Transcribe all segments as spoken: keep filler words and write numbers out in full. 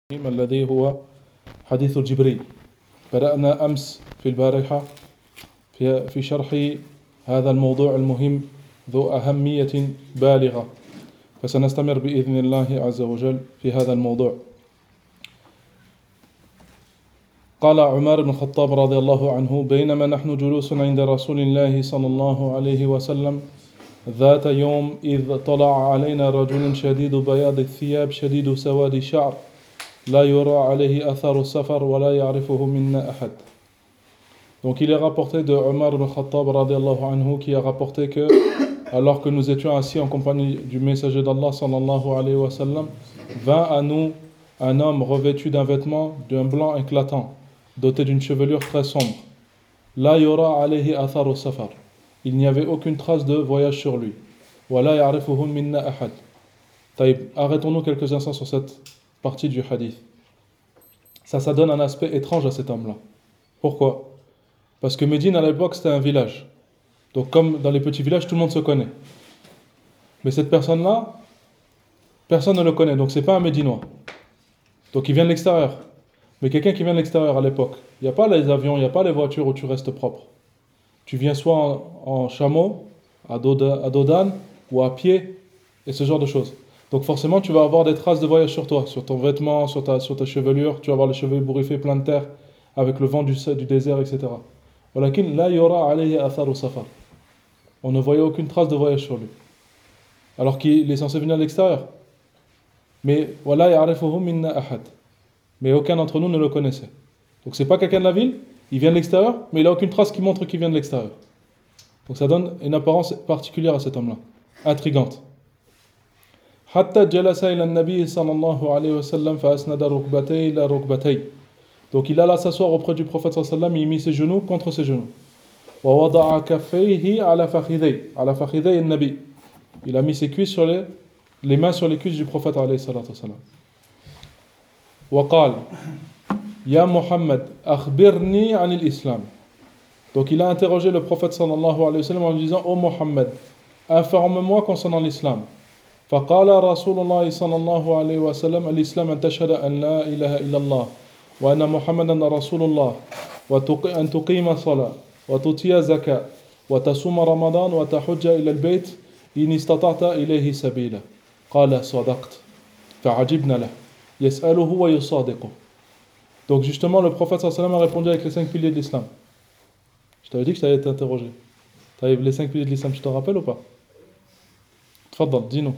الذي هو حديث جبريل. بدأنا أمس في البارحة في في شرح هذا الموضوع المهم ذو أهمية بالغة، فسنستمر بإذن الله عز وجل في هذا الموضوع. قال عمر بن الخطاب رضي الله عنه: بينما نحن جلوس عند رسول الله صلى الله عليه وسلم ذات يوم إذ طلع علينا رجل شديد بياض الثياب شديد سواد الشعر لا يرى عليه أثر السفر ولا يعرفه منا أحد. Donc il est rapporté de Omar ibn Khattab radiallahu anhu qui a rapporté que alors que nous étions assis en compagnie du messager d'Allah sallallahu alayhi wa sallam, vint à nous un homme revêtu d'un vêtement d'un blanc éclatant, doté d'une chevelure très sombre. La yura alayhi atharu safar. Il n'y avait aucune trace de voyage sur lui. Wala ya'rifuhu minna ahad. Taïb, arrêtons-nous quelques instants sur cette partie du hadith. Ça, ça donne un aspect étrange à cet homme-là. Pourquoi ? Parce que Médine à l'époque c'était un village. Donc comme dans les petits villages, tout le monde se connaît. Mais cette personne-là, personne ne le connaît, donc c'est pas un Médinois. Donc il vient de l'extérieur. Mais quelqu'un qui vient de l'extérieur à l'époque, il n'y a pas les avions, il n'y a pas les voitures où tu restes propre. Tu viens soit en, en chameau, à dos, de, à dos d'âne, ou à pied, et ce genre de choses. Donc forcément, tu vas avoir des traces de voyage sur toi, sur ton vêtement, sur ta, sur ta chevelure, tu vas avoir les cheveux bourriffés plein de terre, avec le vent du, du désert, et cetera. Walakin la yura alayhi atharu safar. On ne voyait aucune trace de voyage sur lui. Alors qu'il est censé venir de l'extérieur. Mais wala ya'rifuhu minna ahad. Mais aucun d'entre nous ne le connaissait. Donc c'est pas quelqu'un de la ville, il vient de l'extérieur, mais il n'a aucune trace qui montre qu'il vient de l'extérieur. Donc ça donne une apparence particulière à cet homme-là, intrigante. حتى جلس إلى النبي صلى الله عليه وسلم فأسند ركبتيه إلى ركبتيه. Donc il alla s'asseoir auprès du prophète صلى الله عليه وسلم, il mit ses genoux contre ses genoux. ووضع كفيه على فخذيه على فخذي النبي. Il a mis ses cuisses sur les les mains sur les cuisses du prophète عليه الصلاة والسلام. وقال يا محمد أخبرني عن الإسلام. Donc il a interrogé le prophète صلى الله عليه وسلم en lui disant: Ô Mohammed, informe-moi concernant l'islam. فقال رسول الله صلى الله عليه وسلم: الإسلام أن تشهد أن لا إله إلا الله وأن محمدا رسول الله وأن تقيم الصلاة وتؤتي الزكاة وتصوم رمضان وتحج إلى البيت إن استطعت إليه سبيلا. قال صدقت فعجبنا له يسأله ويصادقه. Donc justement le prophète صلى الله عليه وسلم a répondu avec les cinq piliers de l'islam. Je t'avais dit que tu allais être interrogé. Tu avais les cinq piliers de l'islam, tu te rappelles ou pas? Tfaddal, dis-nous.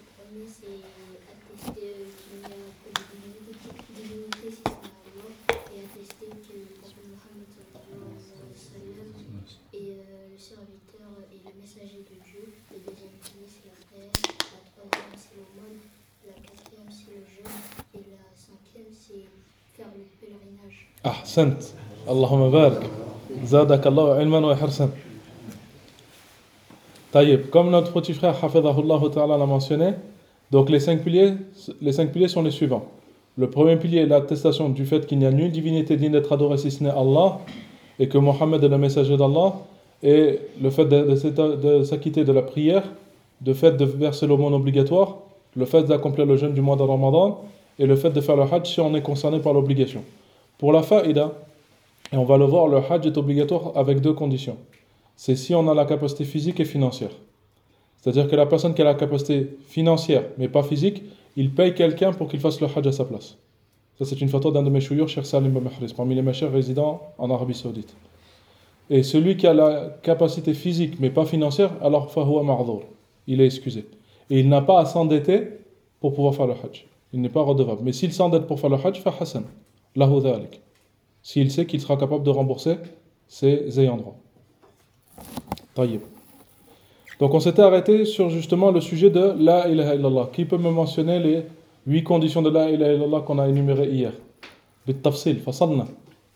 Ahsant. Allahumma barik. Zadak Allah ilman wa hirsan. Taïb, comme notre petit frère Hafidhahullah Ta'ala l'a mentionné, donc les cinq piliers, les cinq piliers sont les suivants. Le premier pilier est l'attestation du fait qu'il n'y a nulle divinité digne d'être adorée si ce n'est Allah, et que Mohammed est le messager d'Allah, et le fait de, de, de s'acquitter de la prière, le fait de verser l'aumône obligatoire, le fait d'accomplir le jeûne du mois de Ramadan, et le fait de faire le hajj si on est concerné par l'obligation. Pour la faïda, et on va le voir, le hajj est obligatoire avec deux conditions. C'est si on a la capacité physique et financière. C'est-à-dire que la personne qui a la capacité financière, mais pas physique, il paye quelqu'un pour qu'il fasse le hajj à sa place. Ça, c'est une photo d'un de mes chouyours, Cheikh Salim Bamahris, parmi les machers résidant en Arabie Saoudite. Et celui qui a la capacité physique, mais pas financière, alors fahuwa ma'dhur. Il est excusé. Et il n'a pas à s'endetter pour pouvoir faire le hajj. Il n'est pas redevable. Mais s'il s'endette pour faire le hajj, fa hasan. Lahu dhalik. S'il sait qu'il sera capable de rembourser ses ayants droit. Taïb. Donc on s'était arrêté sur justement le sujet de la ilaha illallah. Qui peut me mentionner les huit conditions de la ilaha illallah qu'on a énumérées hier? بالتفصيل فصلنا.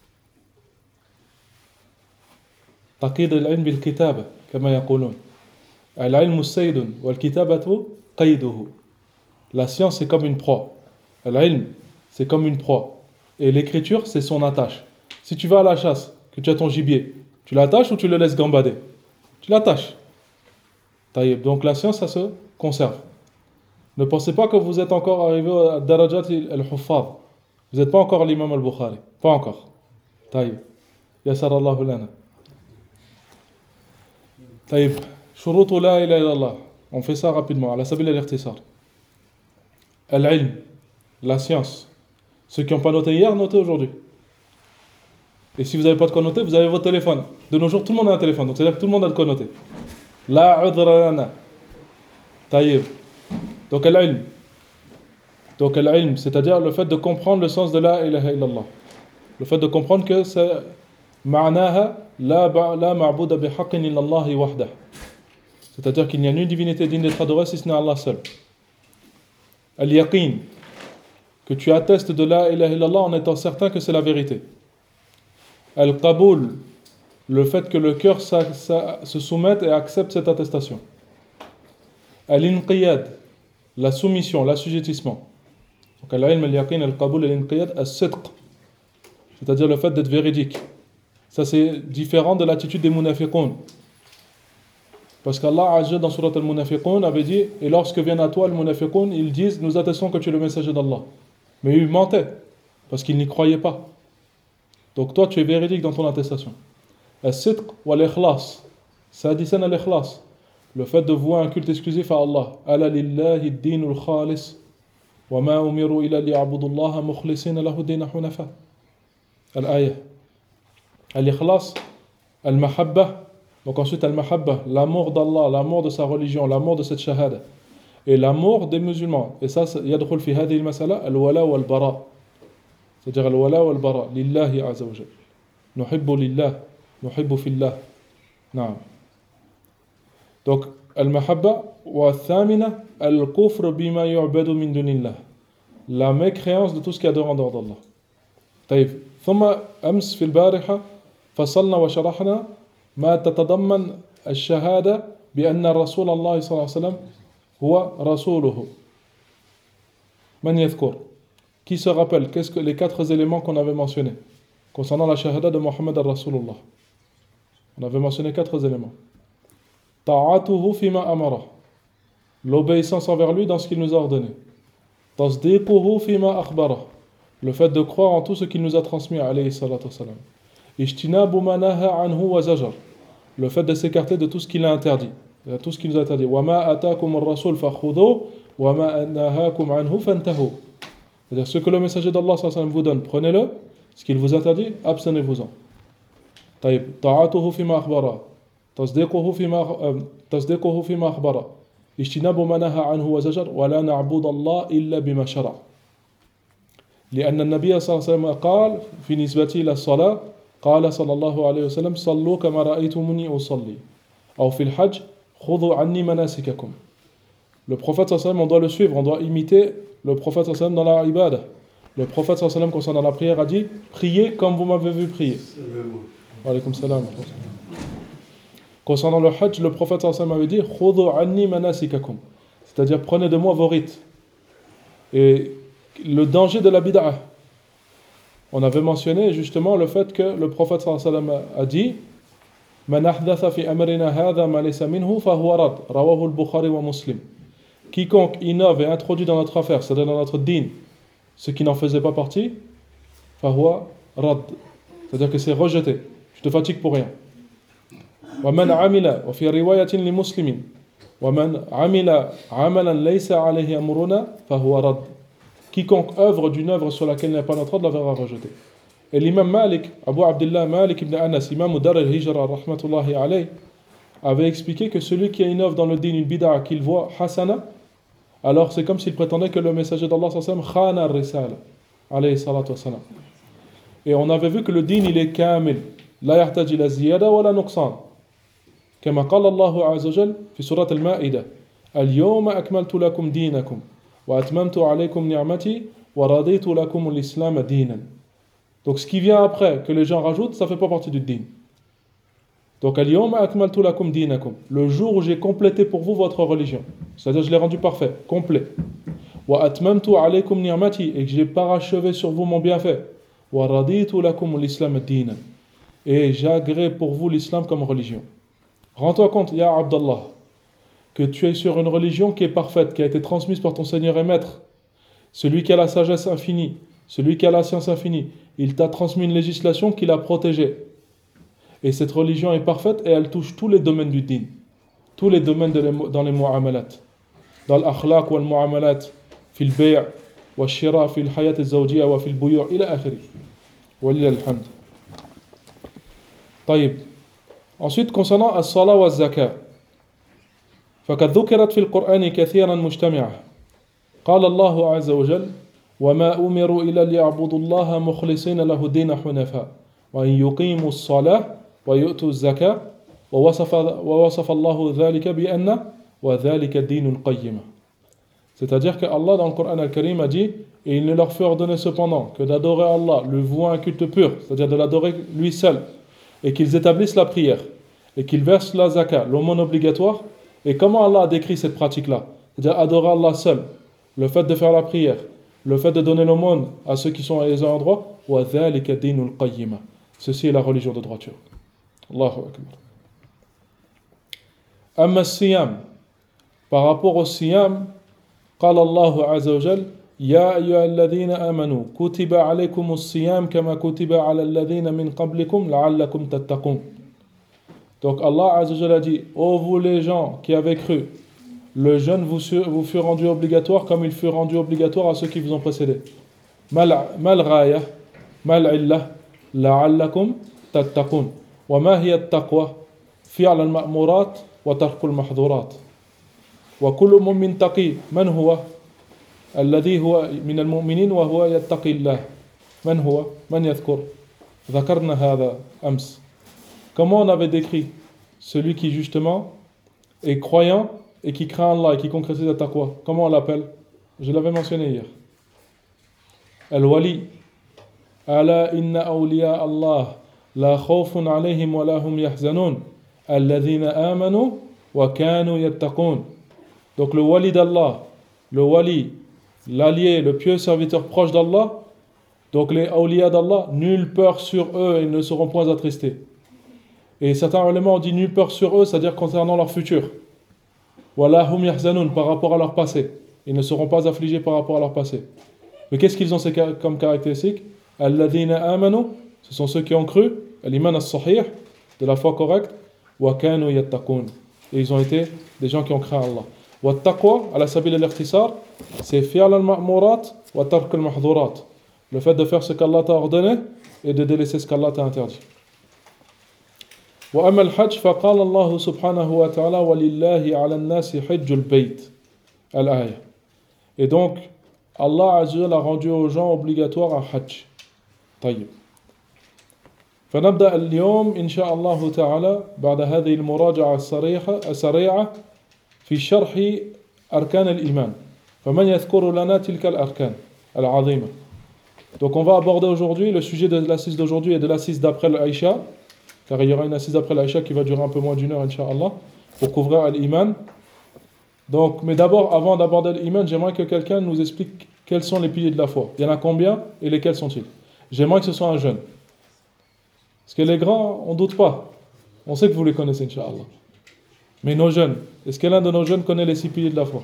تقييد العلم بالكتابة كما يقولون. العلم السيد والكتابة قيده. La science c'est comme une proie. L'ilm c'est comme une proie. Et l'écriture c'est son attache. Si tu vas à la chasse, que tu as ton gibier, tu l'attaches ou tu le laisses gambader? Tu l'attaches. Donc la science, ça se conserve. Ne pensez pas que vous êtes encore arrivé à Darajat al-Huffaz. Vous n'êtes pas encore l'imam al-Bukhari. Pas encore. Taïb. Yassarallahu lana. Taïb. Shurutu la ilaha illallah. On fait ça rapidement. Ala sabil al-ikhtisar. Al-ilm. La science. Ceux qui n'ont pas noté hier, notez aujourd'hui. Et si vous n'avez pas de quoi noter, vous avez votre téléphone. De nos jours, tout le monde a un téléphone. Donc c'est-à-dire que tout le monde a de quoi noter. La udra lana. Taïb. Donc al-ilm. Donc al-ilm, c'est-à-dire le fait de comprendre le sens de la ilaha illallah. Le fait de comprendre que c'est ma'naha la la ma'buda bihaqqin illallah wahdah. C'est-à-dire qu'il n'y a nulle divinité digne d'être adorée si ce n'est Allah seul. Al-yaqin, que tu attestes de la ilaha illallah en étant certain que c'est la vérité. Al-qaboul, le fait que le cœur sa, sa, se soumette et accepte cette attestation. Al-inqiyad, la soumission, l'assujettissement. Donc al-ilm, al-yaqin, al-qaboul, al-inqiyad, al-sidq, c'est-à-dire le fait d'être véridique. Ça c'est différent de l'attitude des munafiqun. Parce qu'Allah Azza dans surat al-Munafiqun avait dit, et lorsque viennent à toi les munafiqun, ils disent, nous attestons que tu es le messager d'Allah. Mais ils mentaient, parce qu'ils n'y croyaient pas. Donc toi tu es véridique dans ton attestation. Al-sidq wa al-ikhlas, sadisan al-ikhlas, le fait de vouer un culte exclusif à Allah. Ala lillahi ad-dinul khalis, wa ma umiru illa liya'budullaha mukhlisina lahu ad-din hunafa. Al-ayah. Al-ikhlas, al-mahabba. Donc ensuite, al-mahabba, l'amour d'Allah, l'amour de sa religion, l'amour de cette shahada. Et l'amour des musulmans. Et ça, yadkhul fi hadhihi al-masala al-wala wal-bara. C'est-à-dire al-wala wal-bara. Lillahi azza wa jalla. Nuhibbu lillah. Nuhibbu fillah. Naam. Donc, al-mahabba wa al-thamina al-kufr bima yu'badu min dunillah. La mécréance de tout ce qui est adoré en dehors d'Allah. طيب. ثم أمس في البارحة فصلنا وشرحنا ما تتضمن الشهادة بأن رسول الله صلى الله عليه وسلم هو رسوله. من يذكر? Qui se rappelle? Qu'est-ce que les quatre éléments qu'on avait mentionnés concernant la shahada de Muhammad al-Rasulullah? On avait mentionné quatre éléments. Ta'atuhu fima amara. L'obéissance envers lui dans ce qu'il nous a ordonné. Tasdiquhu fima akhbara. Le fait de croire en tout ce qu'il nous a transmis, alayhi salatu wassalam. Ijtinabu ma naha anhu wa zajar. Le fait de s'écarter de tout ce qu'il a interdit, de tout ce qu'il nous a interdit. Wa ma atakum ar-rasul fakhudhu wa ma nahakum anhu fantahu. C'est-à-dire ce que le messager d'Allah sallallahu alayhi wa sallam vous donne, prenez-le. Ce qu'il vous interdit, abstenez-vous-en. طيب طاعته فيما أخبره تصديقه فيما تصديقه فيما أخبره اجتناب ما نهى عنه وزجر ولا نعبد الله إلا بما شرع. لأن النبي صلى الله عليه وسلم قال في نسبته إلى الصلاة قال صلى الله عليه وسلم صلوا كما رأيتموني أصلي أو في الحج خذوا عني مناسككم. Le prophète sallallahu alayhi wa sallam, on doit le suivre, on doit imiter le prophète sallallahu alayhi wa sallam dans la ibadah. Le prophète sallallahu alayhi wa sallam concernant la prière a dit priez comme vous m'avez vu prier. Wa alaykum salam. Concernant le hajj, le prophète sallallahu alayhi wa sallam avait dit khudhu anni manasikakum, c'est-à-dire prenez de moi vos rites. Et le danger de la bid'ah, on avait mentionné justement le fait que le prophète sallallahu alayhi wa sallam a dit man ahdatha fi amrina hadha ma laysa minhu fa huwa rad, rawahu al-Bukhari wa Muslim. Quiconque innove et introduit dans notre affaire, c'est-à-dire dans notre dîn, ce qui n'en faisait pas partie, fa huwa rad, c'est-à-dire que c'est rejeté. Tu te fatigues pour rien. Wa man amila wa fi riwayatin li muslimin wa man amila amalan laysa alayhi amruna fa huwa rad. Quiconque œuvre d'une œuvre sur laquelle il n'y a pas notre ordre, la verra rejeter. Et l'imam Malik, Abu Abdullah Malik ibn Anas, imam Dar al-Hijra, rahmatullahi alayh, avait expliqué que celui qui a une œuvre dans le din, une bid'a, qu'il voit hasana, alors c'est comme s'il prétendait que le messager d'Allah sallallahu alayhi wa sallam khana ar-risala, alayhi salatu wa salam. Et on avait vu que le din, il est kamil, la yahtaj ila ziyada wa la nuqsan. Kama qala Allahu azza wa jal fi surat al-Ma'idah, al-yawma akmaltu lakum dinakum wa atmamtu alaykum ni'mati wa raditu lakum al-islam dinan. Donc ce qui vient après, que les gens rajoutent, ça ne fait pas partie du din. Donc al-yawma akmaltu lakum dinakum, le jour où j'ai complété pour vous votre religion, c'est-à-dire je l'ai rendu parfait, complet. Wa atmamtu alaykum ni'mati, et que j'ai parachevé sur vous mon bienfait. Wa raditu lakum al-islam dinan, et j'agrée pour vous l'islam comme religion. Rends-toi compte, ya Abdallah, que tu es sur une religion qui est parfaite, qui a été transmise par ton Seigneur et Maître, celui qui a la sagesse infinie, celui qui a la science infinie, il t'a transmis une législation qui l'a protégé. Et cette religion est parfaite et elle touche tous les domaines du din, tous les domaines de les, dans les mu'amalat, dans l'akhlaq wal mu'amalat, fil bay' wal shira, fil hayat al-zawjiyya wa fil buyu' ila akhiri. Walillah alhamd. طيب. Ensuite, concernant as-salat wa az-zakat. فقد ذكرت في القرآن كثيرا مجتمعة. قال الله عز وجل: وما أمروا إلا ليعبدوا الله مخلصين له الدين حنفاء وأن يقيموا الصلاة ويؤتوا الزكاة ووصف ووصف الله ذلك بأن وذلك الدين القيم. C'est-à-dire que Allah dans le Coran al-Karim a dit: et il ne leur fut ordonné cependant que d'adorer Allah, lui vouant un culte pur, c'est-à-dire de l'adorer lui seul, et qu'ils établissent la prière, et qu'ils versent la zakat, l'aumône obligatoire. Et comment Allah a décrit cette pratique-là? C'est-à-dire adorer Allah seul, le fait de faire la prière, le fait de donner l'aumône à ceux qui sont à les endroits, وَذَلِكَ دِينُ الْقَيِّمَةِ. Ceci est la religion de droiture. Allahu Akbar. Amma siyam. Par rapport au siyam, قال الله عز وجل: يا أيها الذين آمنوا كتب عليكم الصيام كما كتب على الذين من قبلكم لعلكم تتقون. Donc Allah Azza wa Jalla a dit: ô vous les gens qui avez cru, le jeûne vous, vous fut rendu obligatoire comme il fut rendu obligatoire à ceux qui vous ont précédés. Mal ghaya, mal illah, la'allakum tattaqun. Wa ma hiya at-taqwa? Fi'l al-ma'murat wa tark al-mahdhurat. Wa kullu mu'min taqi man huwa? Alladhi huwa min al-mu'minin wa huwa yattaqi Allah. Man huwa? Man yadhkur? Dhakarna hadha ams. Comment on avait décrit celui qui justement est croyant et qui craint Allah et qui concrétise la taqwa? Comment on l'appelle? Je l'avais mentionné hier. Al-wali. Ala inna awliya Allah la khawfun alayhim wa la hum yahzanun alladhina amanu wa kanu yattaqun. Donc le wali d'Allah, le wali, l'allié, le pieux serviteur proche d'Allah, donc les awliya d'Allah, nulle peur sur eux, ils ne seront point attristés. Et certains éléments ont dit nulle peur sur eux, c'est-à-dire concernant leur futur. Wala hum yahzanun, par rapport à leur passé. Ils ne seront pas affligés par rapport à leur passé. Mais qu'est-ce qu'ils ont comme caractéristique? Alladhina amanu, ce sont ceux qui ont cru, al-iman as-sahih, de la foi correcte, wa kanu yattaqun. Et ils ont été des gens qui ont craint Allah. Wa taqwa, ala sabil al-ikhtisar, c'est fi'l al-ma'murat wa tark al-mahdhurat. Le fait de faire ce qu'Allah t'a ordonné et de délaisser ce qu'Allah t'a interdit. وأما الحج فقال الله سبحانه وتعالى ولله على الناس حج البيت الآية. Et donc Allah Azza wa Jalla a rendu aux gens obligatoire un hajj. طيب. فنبدأ اليوم إن شاء الله تعالى بعد هذه المراجعة السريعة السريعة في شرح أركان الإيمان. فمن يذكر لنا تلك الأركان العظيمة. Donc on va aborder aujourd'hui le sujet de l'assise d'aujourd'hui et de l'assise d'après l'Aïcha. Car il y aura une assise après l'Aïcha qui va durer un peu moins d'une heure, Inch'Allah, pour couvrir l'iman. Donc, mais d'abord, avant d'aborder l'iman, j'aimerais que quelqu'un nous explique quels sont les piliers de la foi. Il y en a combien et lesquels sont-ils? J'aimerais que ce soit un jeune. Parce que les grands, on ne doute pas. On sait que vous les connaissez, Inch'Allah. Mais nos jeunes, est-ce que l'un de nos jeunes connaît les six piliers de la foi?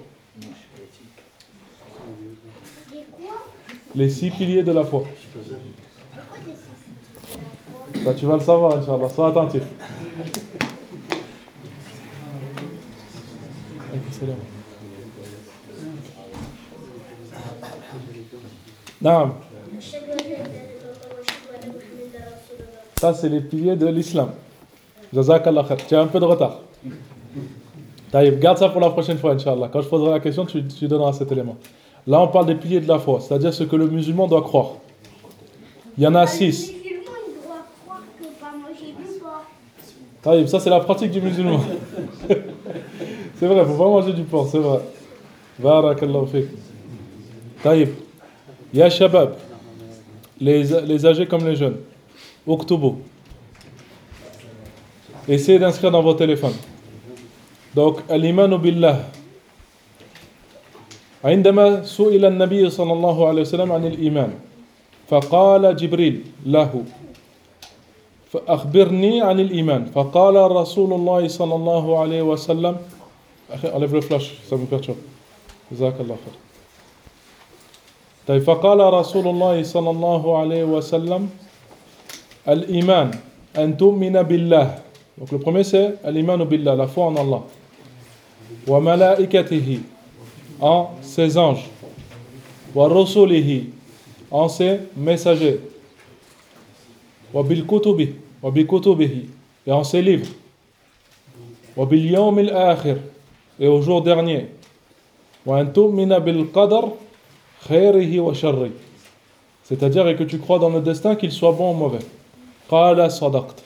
Les six piliers de la foi. Bah, tu vas le savoir, Inch'Allah. Sois attentif. Naam. Ça, c'est les piliers de l'islam. Jazakallah khair. Tu as un peu de retard. Taïb, garde ça pour la prochaine fois, Inch'Allah. Quand je poserai la question, tu, tu donneras cet élément. Là, on parle des piliers de la foi, c'est-à-dire ce que le musulman doit croire. Il y en a six. Taïb, ça c'est la pratique du musulman. C'est vrai, il ne faut pas manger du porc, c'est vrai. Barakallahu fik. Taïb. Ya shabab, les, les âgés comme les jeunes. Uktubu. Essayez d'inscrire dans vos téléphones. Donc, al-imanu billah. عندما سئل النبي صلى الله عليه وسلم عن الإيمان فقال جبريل له فأخبرني عن الإيمان فقال رسول الله صلى الله عليه وسلم أخي enlève le flash ça me perturbe جزاك الله خير طيب فقال رسول الله صلى الله عليه وسلم الإيمان أن تؤمن بالله. Donc le premier c'est الإيمان بالله, la foi en Allah. وملائكته, en ses anges. ورسله, en ses messagers. وبالكتب, وبكتبه, et en ses livres. وباليوم الآخر, et au jour dernier. وأن تؤمن بالقدر خيره وشره, c'est-à-dire et que tu crois dans le destin, qu'il soit bon ou mauvais. قال صدقت.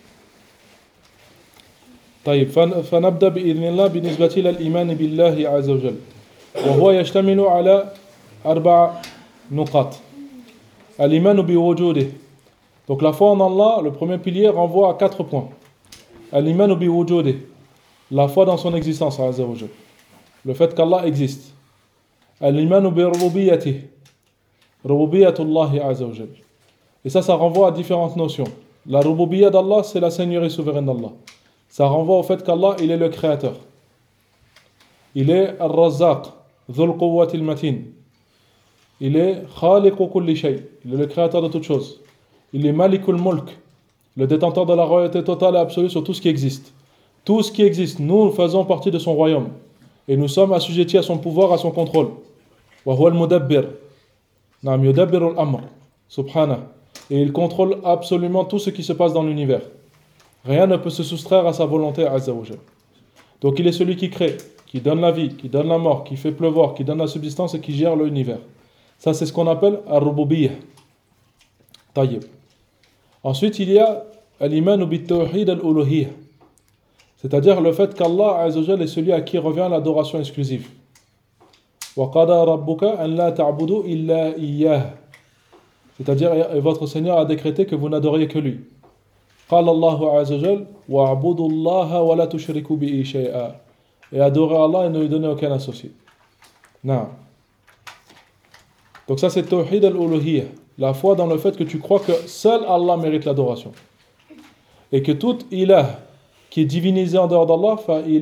طيب فنبدأ بإذن الله بالنسبة إلى الإيمان بالله عز وجل, وهو يشتمل على أربع نقاط. الإيمان بوجوده. Donc la foi en Allah, le premier pilier renvoie à quatre points. الإيمان بوجوده, la foi dans son existence عز وجل, le fait qu'Allah existe. الإيمان بربوبيته, ربوبية الله عز وجل. Et ça, ça renvoie à différentes notions. La rububiyya d'Allah, c'est la seigneurie souveraine d'Allah. Ça renvoie au fait qu'Allah, il est le créateur. Il est Ar-Razzaq, Dhul Quwwatil Matin. Il est Khaliqu Kulli Shay, il est le créateur de toutes choses. Il est Malikul Mulk, le détenteur de la royauté totale et absolue sur tout ce qui existe. Tout ce qui existe, nous faisons partie de son royaume. Et nous sommes assujettis à son pouvoir, à son contrôle. Wa huwa al-mudabbir. Naam yudabbiru al-amr. Subhanah. Et il contrôle absolument tout ce qui se passe dans l'univers. Rien ne peut se soustraire à sa volonté, Azza wa Jal. Donc il est celui qui crée, qui donne la vie, qui donne la mort, qui fait pleuvoir, qui donne la subsistance et qui gère l'univers. Ça, c'est ce qu'on appelle ar-rububiyyah. Tayyib. Ensuite, il y a al-iman bit-tawhid al-uluhiyyah. C'est-à-dire le fait qu'Allah Azza wa Jal est celui à qui revient l'adoration exclusive. Wa qada rabbuka an la ta'budu illa iyyah. C'est-à-dire, et votre Seigneur a décrété que vous n'adoriez que lui. قال الله عز وجل وَاعْبُدُوا اللَّهَ وَلَا تُشْرِكُوا بِهِ شَيْئًا. Et adorer Allah et ne lui donner aucun associé. Non. Donc ça c'est Tawhid al-Uluhiyyah, la foi dans le fait que tu crois que seul Allah mérite l'adoration. Et que tout ilah qui est divinisé en dehors d'Allah,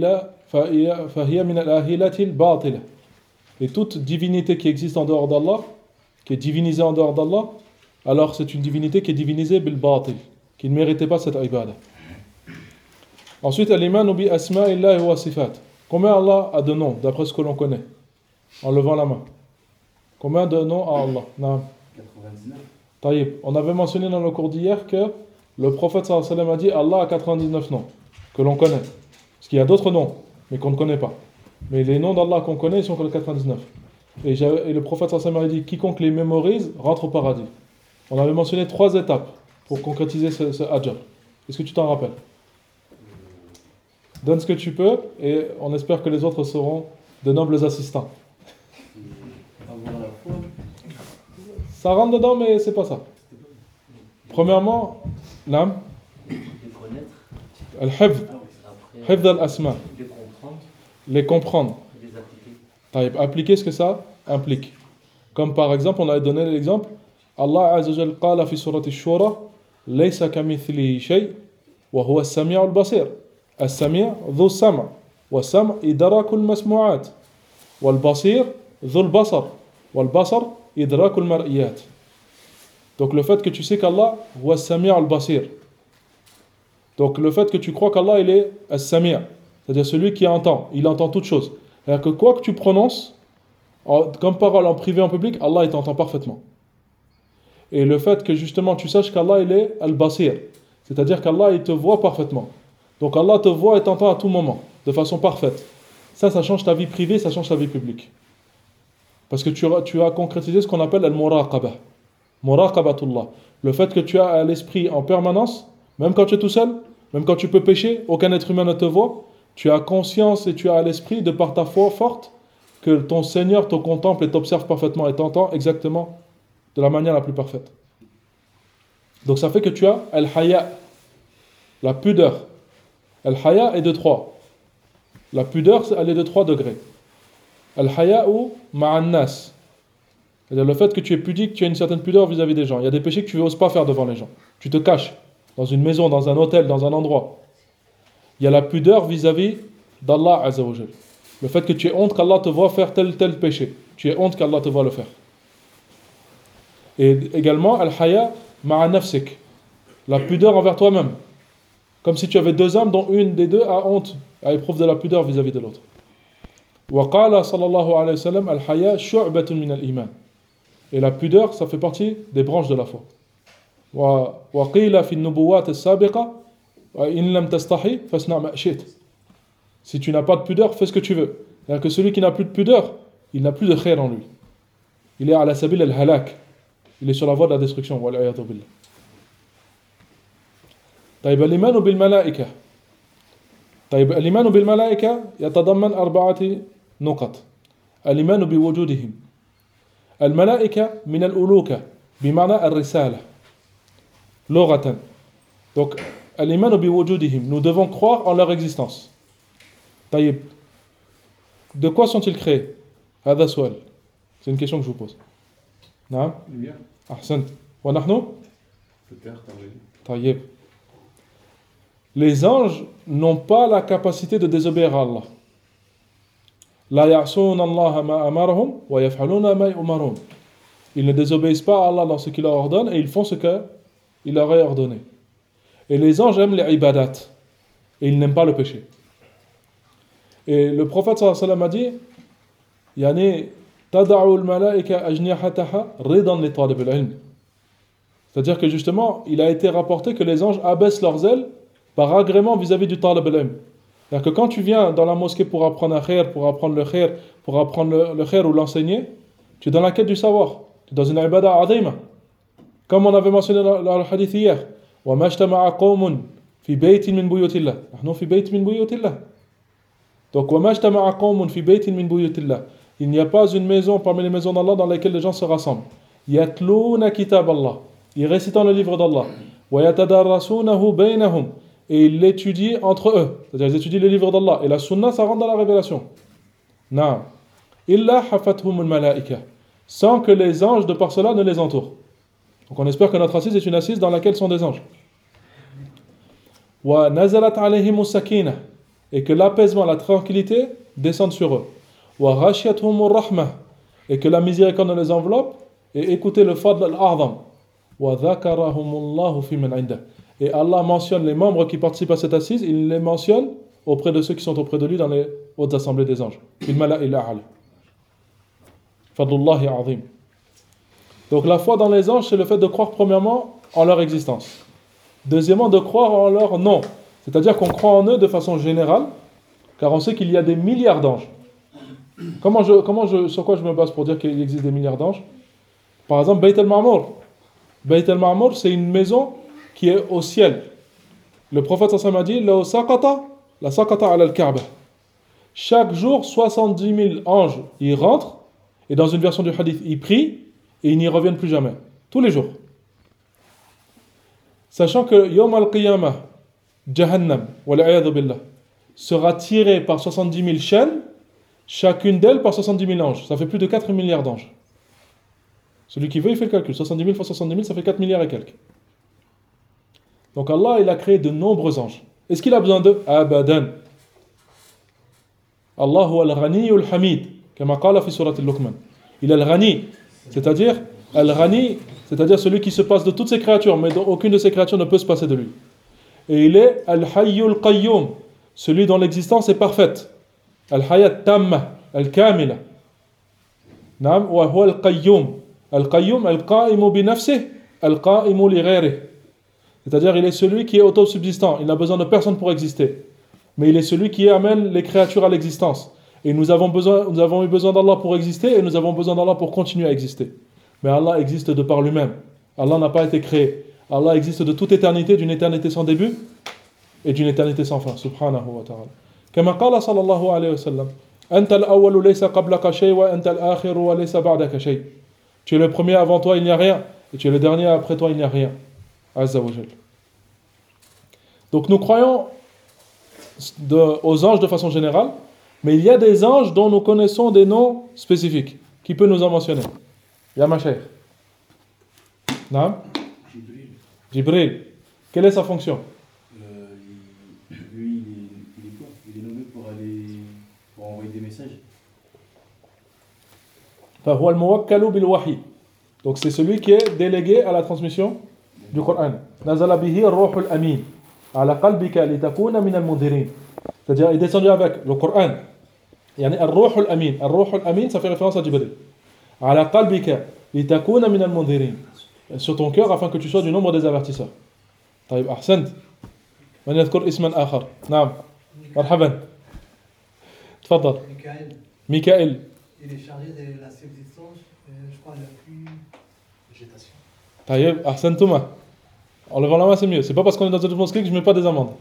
فَهِيَ مِنَ الْأَهِلَةِ الْبَاطِلَةِ. Et toute divinité qui existe en dehors d'Allah, qui est divinisée en dehors d'Allah, alors c'est une divinité qui est divinisée bil-batil, qui ne méritait pas cette ibadah. Ensuite, al-iman bi asma'illahi wa sifat. Combien Allah a de noms, d'après ce que l'on connaît? En levant la main. Combien de noms a Allah? Non. quatre-vingt-dix-neuf. Taïb. On avait mentionné dans le cours d'hier que le prophète sallallahu alayhi wa sallam a dit Allah a quatre-vingt-dix-neuf noms, que l'on connaît. Parce qu'il y a d'autres noms, mais qu'on ne connaît pas. Mais les noms d'Allah qu'on connaît, ils sont que le quatre-vingt-dix-neuf. Et, et le prophète sallallahu alayhi wa sallam a dit quiconque les mémorise rentre au paradis. On avait mentionné trois étapes pour concrétiser ce, ce ajr. Est-ce que tu t'en rappelles? Donne ce que tu peux et on espère que les autres seront de nobles assistants. Avoir la foi. Ça rentre dedans, mais c'est pas ça. Premièrement, l'âme, Les connaître. al-hifd, Après, hifd al-asma, les comprendre. les comprendre. Les appliquer. Taïb, appliquer ce que ça implique. Comme par exemple, on avait donné l'exemple, Allah Azza wa Jal qala fi surati ash-Shura, laysa kamithlihi shay, wa huwa as-sami'u al-basir. As-sami' dhu as-sam', wa as-sam' idraku al-masmu'at, wa al-basir dhu al-basar, wa al-basar idraku al-mar'iyat. Donc le fait que tu sais qu'Allah huwa as-sami' al-basir. Donc le fait que tu crois qu'Allah il est as-sami', c'est-à-dire celui qui entend, il entend toutes choses. C'est-à-dire que quoi que tu prononces comme parole en privé, en public, Allah il t'entend parfaitement. Et le fait que justement tu saches qu'Allah il est al-basir, c'est-à-dire qu'Allah il te voit parfaitement. Donc Allah te voit et t'entend à tout moment, de façon parfaite. Ça, ça change ta vie privée, ça change ta vie publique. Parce que tu as, tu as concrétisé ce qu'on appelle al-muraqabah. Muraqabatullah. Le fait que tu as à l'esprit en permanence, même quand tu es tout seul, même quand tu peux pécher, aucun être humain ne te voit, tu as conscience et tu as à l'esprit, de par ta foi forte, que ton Seigneur te contemple et t'observe parfaitement et t'entend exactement de la manière la plus parfaite. Donc ça fait que tu as al-haya, la pudeur. Al-haya est de trois. La pudeur, elle est de trois degrés. Al-haya ou ma'an nas. C'est-à-dire le fait que tu es pudique, tu as une certaine pudeur vis-à-vis des gens. Il y a des péchés que tu n'oses pas faire devant les gens. Tu te caches dans une maison, dans un hôtel, dans un endroit. Il y a la pudeur vis-à-vis d'Allah Azza wa Jal. Le fait que tu aies honte qu'Allah te voit faire tel tel péché. Tu aies honte qu'Allah te voit le faire. Et également, al-haya ma'a nafsik, la pudeur envers toi-même. Comme si tu avais deux âmes dont une des deux a honte, a éprouve de la pudeur vis-à-vis de l'autre. Wa qala sallallahu alayhi wa sallam, al-haya shu'batun min al-iman. Et la pudeur, ça fait partie des branches de la foi. Wa wa qila fi an-nubuwat as-sabiqa, wa in lam tastahi fasna' ma shi'ta. Si tu n'as pas de pudeur, fais ce que tu veux. C'est-à-dire que celui qui n'a plus de pudeur, il n'a plus de khair en lui. Il est à la sabil al-halak. Il est sur la voie de la destruction. Wal'ayadu billah. طيب الإيمان بالملائكة. طيب الإيمان بالملائكة يتضمن أربعة نقط. الإيمان بوجودهم. الملائكة من الألوكة بمعنى الرسالة. لغة. Donc الإيمان بوجودهم. Nous devons croire en leur existence. طيب. De quoi sont-ils créés? هذا سؤال. C'est une question que je vous pose. نعم. Lumière. أحسنت. ونحن؟ Terre, طيب. Les anges n'ont pas la capacité de désobéir à Allah. لا يعصون الله ما أمرهم ويفعلون ما يؤمرون. Ils ne désobéissent pas à Allah dans ce qu'il leur ordonne et ils font ce qu'il leur a ordonné. Et les anges aiment les ibadat et ils n'aiment pas le péché. Et le prophète sallallahu alayhi wa sallam a dit يعني تضع الملائكة أجنحتها رضا لطالب العلم. C'est-à-dire que justement, il a été rapporté que les anges abaissent leurs ailes par agrément vis-à-vis du talib al-ilm. C'est-à-dire que quand tu viens dans la mosquée pour apprendre un khair, pour apprendre le khair, pour apprendre le, le khair ou l'enseigner, tu es dans la quête du savoir. Tu es dans une ibada azima. Comme on avait mentionné dans, dans le hadith hier. وَمَا اجْتَمَعَ قَوْمٌ فِي بَيْتٍ مِّن بُيُوتِ اللَّهِ. نحن في بيت من بيوت الله. Donc وَمَا اجْتَمَعَ قَوْمٌ فِي بَيْتٍ مِّن بُيُوتِ اللَّهِ. Il n'y a pas une maison parmi les maisons d'Allah dans laquelle les gens se rassemblent. يَتْلُونَ كِتَابَ اللَّهِ. Ils récitent le livre d'Allah. وَيَتَدَارَسُونَهُ بَيْنَهُمْ. Et ils l'étudient entre eux. C'est-à-dire ils étudient le livre d'Allah. Et la sunna, ça rentre dans la révélation. Naam. Illa hafathum al-malaika. Sans que les anges de par cela ne les entourent. Donc on espère que notre assise est une assise dans laquelle sont des anges. Wa nazalat alayhim as-sakina. Et que l'apaisement, la tranquillité descendent sur eux. Wa ghashiyatuhum ar-rahmah. Et que la miséricorde les enveloppe. Et écoutez le fadl al-a'zam. Wa dhakarahumullahu fi man 'indah. Et Allah mentionne les membres qui participent à cette assise, il les mentionne auprès de ceux qui sont auprès de lui dans les hautes assemblées des anges. Fadlullahi azim. Donc la foi dans les anges, c'est le fait de croire premièrement en leur existence. Deuxièmement, de croire en leur nom. C'est-à-dire qu'on croit en eux de façon générale, car on sait qu'il y a des milliards d'anges. Comment je, comment je, sur quoi je me base pour dire qu'il existe des milliards d'anges? Par exemple, Bayt al-Ma'mur. Bayt al-Ma'mur, c'est une maison qui est au ciel. Le prophète sallallahu alayhi wa sallam a dit la saqata la saqata ala al-Kaaba. Chaque jour, soixante-dix mille anges y rentrent, et dans une version du hadith, ils prient, et ils n'y reviennent plus jamais. Tous les jours. Sachant que Yawm al-Qiyamah, Jahannam, wal'ayadhu billah, sera tiré par soixante-dix mille chaînes, chacune d'elles par soixante-dix mille anges. Ça fait plus de quatre milliards d'anges. Celui qui veut, il fait le calcul. soixante-dix mille fois soixante-dix mille, ça fait quatre milliards et quelques. Donc Allah, il a créé de nombreux anges. Est-ce qu'il a besoin d'eux? Abadan. Allahu al-Ghani al-Hamid, comme qala fi surat al-Luqman. Il est al-Ghani, c'est-à-dire al-Ghani, c'est-à-dire celui qui se passe de toutes ses créatures, mais dont aucune de ses créatures ne peut se passer de lui. Et il est al-Hayy al-Qayyum, celui dont l'existence est parfaite. Al-Hayat tamma, al-Kamila. Naam, wa huwa al-Qayyum. Al-Qayyum, al-Qa'imu bi nafsihi, al-Qa'imu li ghayrihi. C'est-à-dire, il est celui qui est autosubsistant. Il n'a besoin de personne pour exister. Mais il est celui qui amène les créatures à l'existence. Et nous avons, besoin, nous avons eu besoin d'Allah pour exister et nous avons besoin d'Allah pour continuer à exister. Mais Allah existe de par lui-même. Allah n'a pas été créé. Allah existe de toute éternité, d'une éternité sans début et d'une éternité sans fin. Subhanahu wa ta'ala. Kama qala sallallahu alayhi wa sallam. Anta al-awwalu laysa qablaka shay wa anta al-akhiru wa laysa ba'daka shay. Tu es le premier avant toi, il n'y a rien. Et tu es le dernier après toi, il n'y a rien. Azza wa Jal. Donc nous croyons de, aux anges de façon générale, mais il y a des anges dont nous connaissons des noms spécifiques. Qui peut nous en mentionner? Ya ma cheikh. Naam? Jibril. Jibril. Quelle est sa fonction? Euh, il- lui, il est, il est quoi? Il est nommé pour aller pour envoyer des messages. فهو الموكل بالوحي. Donc c'est celui qui est délégué à la transmission du Coran. Nazala bihi ar-ruhul amin ala qalbika litakuna min al-mundhirin. C'est-à-dire il est descendu avec le Coran. Yani ar-ruhul amin. Ar-ruhul amin, ça fait référence à Jibril. Ala qalbika litakuna min al-mundhirin. Sur ton cœur afin que tu sois du nombre des avertisseurs. طيب أحسنت. من يذكر اسما آخر؟ نعم. مرحبا. تفضل. Michael. Michael. Il est chargé de la subsistance, euh, je crois, la plus végétation. طيب أحسنتما. En levant la main, c'est mieux. C'est pas parce qu'on est dans une mosquée que je mets pas des amendes.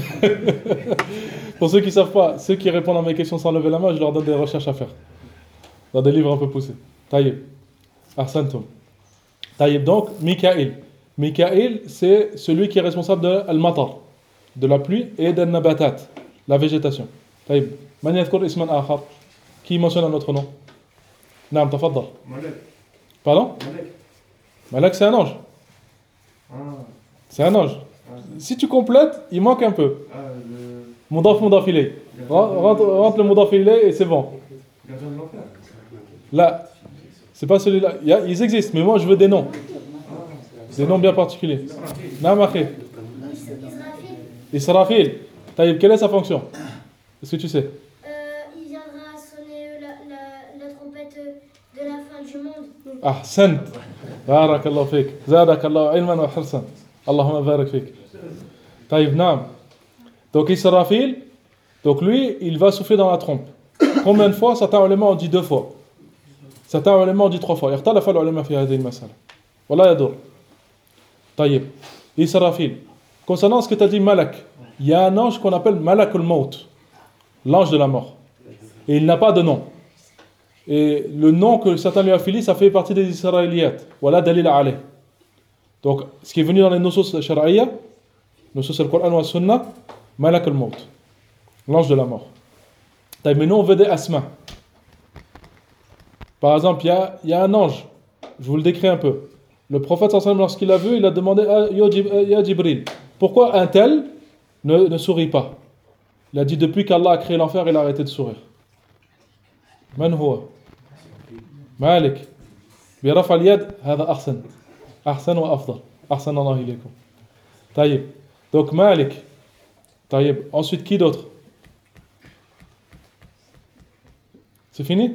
Pour ceux qui savent pas, ceux qui répondent à mes questions sans lever la main, je leur donne des recherches à faire. Dans des livres un peu poussés. طيب. أحسنتم. طيب donc, Michael. Michael, c'est celui qui est responsable de al-matar, de la pluie, et de nabatat, la végétation. طيب. من يذكر اسما آخر? Qui mentionne un autre nom? نعم تفضل. Malek. Pardon? Malek. Malak, c'est un ange. Ah, C'est un ange. ah, Si tu complètes, il manque un peu. ah, le Moudaf, moudaf ilay. Rentre, rentre le moudaf ilay et c'est bon. gardien de l'enfer. Là, c'est pas celui-là. Il y a- Ils existent, mais moi je veux des noms. Des noms bien particuliers. Naam akhi. Israfil. Taïb, quelle est sa fonction? Est-ce que tu sais? Euh, il viendra sonner la, la, la trompette de la fin du monde. Ahsant. Barakallahu fik. Zadakallahu ilman wa hirsan. Allahumma barak fik. Taïb, naam. Donc Israfil, donc lui, il va souffler dans la trompe. Combien de fois? Certains ulémas ont dit deux fois. Certains ulémas ont dit trois fois. اختلف العلماء في هذه المسألة. ولا يضر. طيب. Israfil. Concernant ce que tu as dit Malak, il y a un ange qu'on appelle Malak al-Maut, l'ange de la mort. Et il n'a pas de nom. Et le nom que certains lui affilient, ça fait partie des Israélites. Voilà dalil alayh. Donc, ce qui est venu dans les nusus shar'iyya, nusus al-Qur'an wa sunnah, Malak al-Maut, l'ange de la mort. Mais nous, on veut des asma. Par exemple, il y a, il y a un ange. Je vous le décris un peu. Le prophète, lorsqu'il l'a vu, il a demandé à Ya Jibril, pourquoi un tel ne, ne sourit pas? Il a dit, depuis qu'Allah a créé l'enfer, il a arrêté de sourire. Man huwa? Malik. Biraf al-yad, hada ahsan. Ahsan wa afdal. Ahsan Allah ilaykum. Taïb. Donc Malik. Taïb. Ensuite, qui d'autre? C'est fini?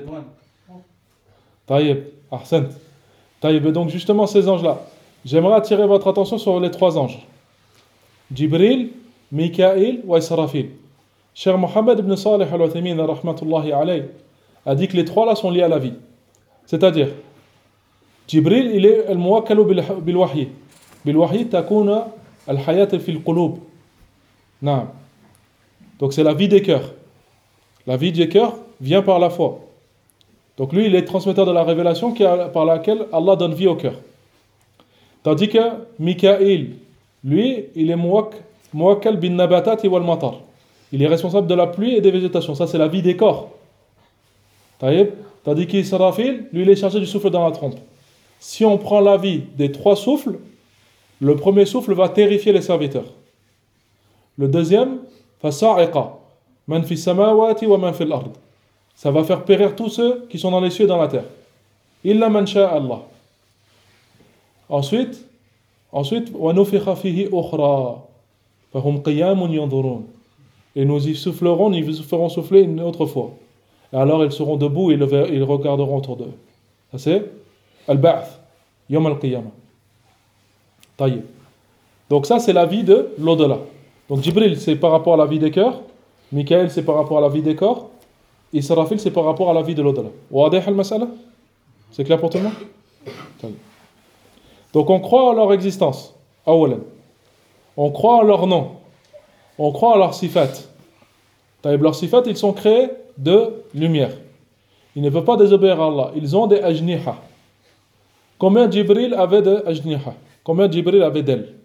Taïb. Ahsan. Taïb. Donc justement, ces anges-là, j'aimerais attirer votre attention sur les trois anges. Jibril, Mikaïl wa Israfil. Cher Mohammed ibn Salih al-Uthaymin rahmatullahi alayh a dit que les trois là sont liés à la vie. C'est-à-dire, Jibril, il est al-muwakkalu bil-wahyi. Bil-wahyi takuna al-hayat fil qulub. Naam. Donc c'est la vie des cœurs. La vie des cœurs vient par la foi. Donc lui, il est transmetteur de la révélation qui a, par laquelle Allah donne vie au cœur. Tandis que Mikaïl, lui, il est muwakkal bin nabatat wal matar. Il est responsable de la pluie et des végétations. Ça, c'est la vie des corps. Taïb. Tandis qu'Israfil, lui, il est chargé du souffle dans la trompe. Si on prend la vie des trois souffles, le premier souffle va terrifier les serviteurs. Le deuxième, fasa'iqa, man fi samawati wa man fi al-ard. Ça va faire périr tous ceux qui sont dans les cieux et dans la terre. Illa man sha'a Allah. Ensuite, ensuite, wa nufikha fihi ukhra, fahum qiyamun yanzurun. Et nous y soufflerons, nous y ferons souffler une autre fois. Et alors ils seront debout et ils regarderont autour d'eux. Ça c'est al-ba'th, yawm al-qiyamah. Taïb. Donc ça c'est la vie de l'au-delà. Donc Jibril c'est par rapport à la vie des cœurs, Mikaël c'est par rapport à la vie des corps, Israfil c'est par rapport à la vie de l'au-delà. Wadih al-mas'ala? C'est clair pour tout le monde? Taïb. Donc on croit à leur existence, awalan. On croit à leur nom. On croit à leurs sifat. Taïb, leurs sifat, ils sont créés de lumière. Ils ne peuvent pas désobéir à Allah. Ils ont des ajniha. Combien Jibril avait de ajniha? Combien Jibril avait d'ailes?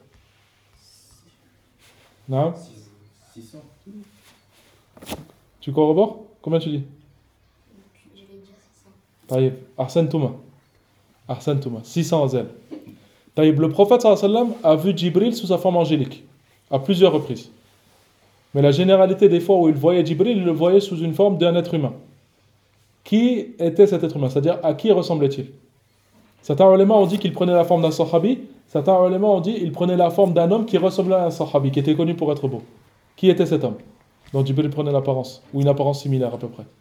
Non? six cents. Tu corrobores? Combien tu dis? Je vais dire six cents. Taïb, Ahsan Touma. Ahsan Touma. six cents ailes. Taïb, le prophète sallallahu alayhi wa sallam a vu Jibril sous sa forme angélique. À plusieurs reprises. Mais la généralité des fois où il voyait Jibril, il le voyait sous une forme d'un être humain. Qui était cet être humain? C'est-à-dire, à qui ressemblait-il? Certains ulama ont dit qu'il prenait la forme d'un sahabi. Certains ulama ont dit qu'il prenait la forme d'un homme qui ressemblait à un sahabi, qui était connu pour être beau. Qui était cet homme dont Jibril prenait l'apparence, ou une apparence similaire à peu près?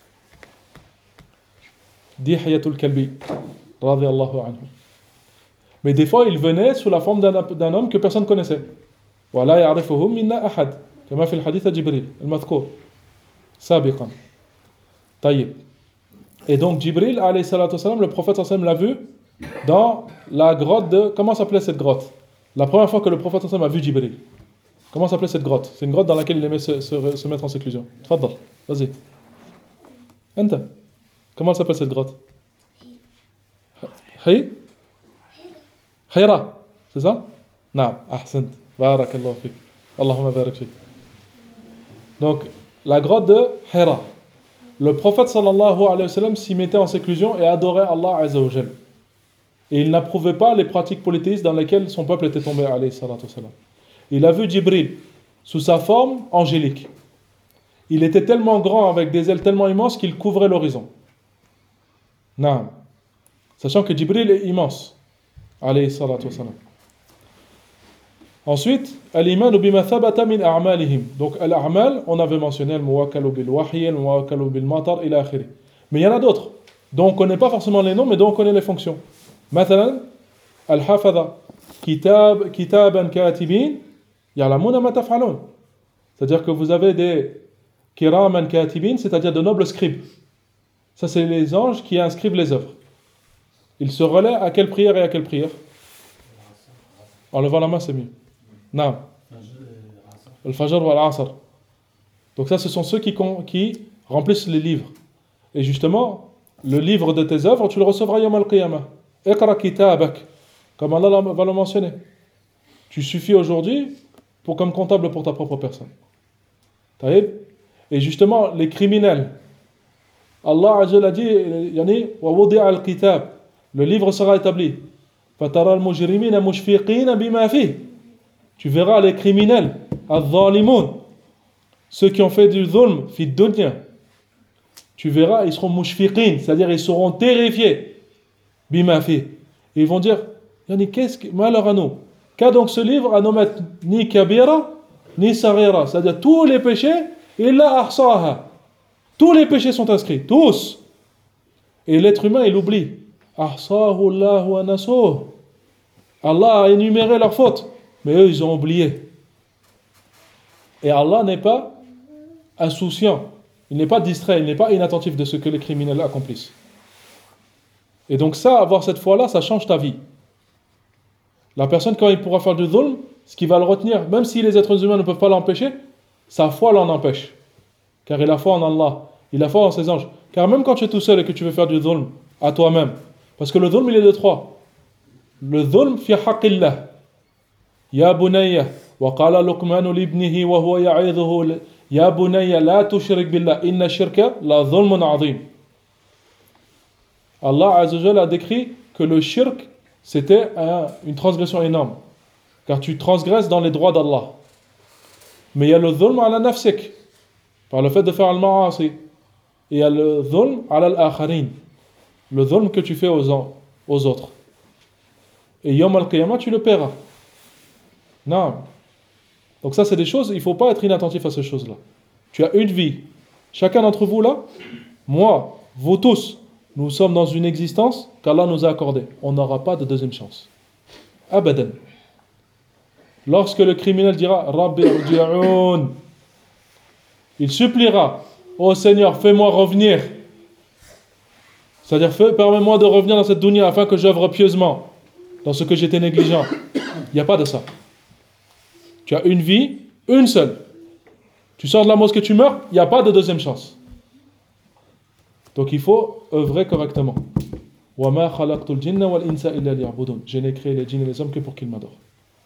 Dihyatul Kalbi, radiyallahu anhu. Mais des fois, il venait sous la forme d'un, d'un homme que personne ne connaissait. وَلَا يَعْرِفُهُمْ مِنَّا أَحَدٍ كما في الحديث جبريل المذكور سابقا. طيب. Et donc Jibril, alayhi salatu wasalam, le prophète sallam l'a vu dans la grotte de... Comment s'appelait cette grotte? La première fois que le prophète sallam a vu Jibril. Comment s'appelait cette grotte? C'est une grotte dans laquelle il aimait se, se, se mettre en séclusion. Tfaddal, vas-y. Anta. Comment s'appelle cette grotte? Hi? Hira. C'est ça? Naam, ahsant. Barakallahu fik. Allahumma barak fik. Donc, la grotte de Hira. Le prophète sallallahu alayhi wa sallam s'y mettait en séclusion et adorait Allah azza wa jal. Et il n'approuvait pas les pratiques polythéistes dans lesquelles son peuple était tombé alayhi salatu wa sallam. Il a vu Jibril sous sa forme angélique. Il était tellement grand avec des ailes tellement immenses qu'il couvrait l'horizon. Naam. Sachant que Jibril est immense. Alayhi salatu wa sallam. Ensuite, al-imanu bima thabata min a'malihim. Donc, al-a'mal, on avait mentionné al-muwakkalu bil-wahyi, al-muwakkalu bil-matar, ila akhiri. Mais il y en a d'autres, dont on ne connaît pas forcément les noms, mais dont on connaît les fonctions. Mathalan, al-hafadha, kitab, kitaban katibin, ya'lamuna ma taf'alun. C'est-à-dire que vous avez des kiraman katibin, c'est-à-dire de nobles scribes. Ça, c'est les anges qui inscrivent les œuvres. Ils se relaient à quelle prière et à quelle prière? En levant la main, c'est mieux. Non. Le Fajr ou Al-Asr. Donc ça, ce sont ceux qui, qui remplissent les livres. Et justement, le livre de tes œuvres, tu le recevras Yawm al-Qiyamah. Iqra kitabak. Comme Allah va le mentionner. Tu suffis aujourd'hui pour comme comptable pour ta propre personne. Taïb. Et justement, les criminels. Allah a dit, yani, wa wudi'a al-kitab. Le livre sera établi. Fatara al-mujrimina mushfiqina bima fi. Tu verras les criminels, al-zalimun, ceux qui ont fait du dhulm, fi dunya. Tu verras, ils seront mushfiqin, c'est-à-dire ils seront terrifiés. Bima fi. Ils vont dire, yani, qu'est-ce que, malheur à nous. Qu'a donc ce livre à n'omettre ni kabira, ni sarira. C'est-à-dire tous les péchés, illa ahsaha. Tous les péchés sont inscrits, tous. Et l'être humain, il oublie. Ahsahu Allahu wa nasuh. Allah a énuméré leurs fautes. Mais eux, ils ont oublié. Et Allah n'est pas insouciant. Il n'est pas distrait, il n'est pas inattentif de ce que les criminels accomplissent. Et donc ça, avoir cette foi-là, ça change ta vie. La personne, quand il pourra faire du dhulm, ce qui va le retenir, même si les êtres humains ne peuvent pas l'empêcher, sa foi l'en empêche. Car il a foi en Allah, il a foi en ses anges. Car même quand tu es tout seul et que tu veux faire du dhulm à toi-même, parce que le dhulm, il est de trois. Le dhulm fi haqqillah. Ya bunayya, wa qala Luqmanu libnihi wa huwa ya'idhuhu, ya bunayya la tushrik billah, inna shirka la dhulmun azim. Allah Azza wa Jalla a décrit que le shirk, c'était un, une transgression énorme. Car tu transgresses dans les droits d'Allah. Mais il y a le dhulm ala nafsik, par le fait de faire al-ma'asi. Et il y a le dhulm ala al-akharin, le dhulm que tu fais aux, aux autres. Et Yawm al-Qiyamah, tu le paieras. Non. Donc ça, c'est des choses, il ne faut pas être inattentif à ces choses-là. Tu as une vie. Chacun d'entre vous là, moi, vous tous, nous sommes dans une existence qu'Allah nous a accordée. On n'aura pas de deuxième chance. Abadan. Lorsque le criminel dira Rabbi rji'un, il suppliera, ô Seigneur, fais-moi revenir. C'est-à-dire, permets-moi de revenir dans cette dunya afin que j'œuvre pieusement dans ce que j'étais négligent. Il n'y a pas de ça. Tu as une vie, une seule. Tu sors de la mosquée, tu meurs, il n'y a pas de deuxième chance. Donc il faut œuvrer correctement. وَمَا خَلَقْتُ الْجِنَّ وَالْإِنسَ إِلَّا لِيَعْبُدُونَ. Je n'ai créé les djinns et les hommes que pour qu'ils m'adorent.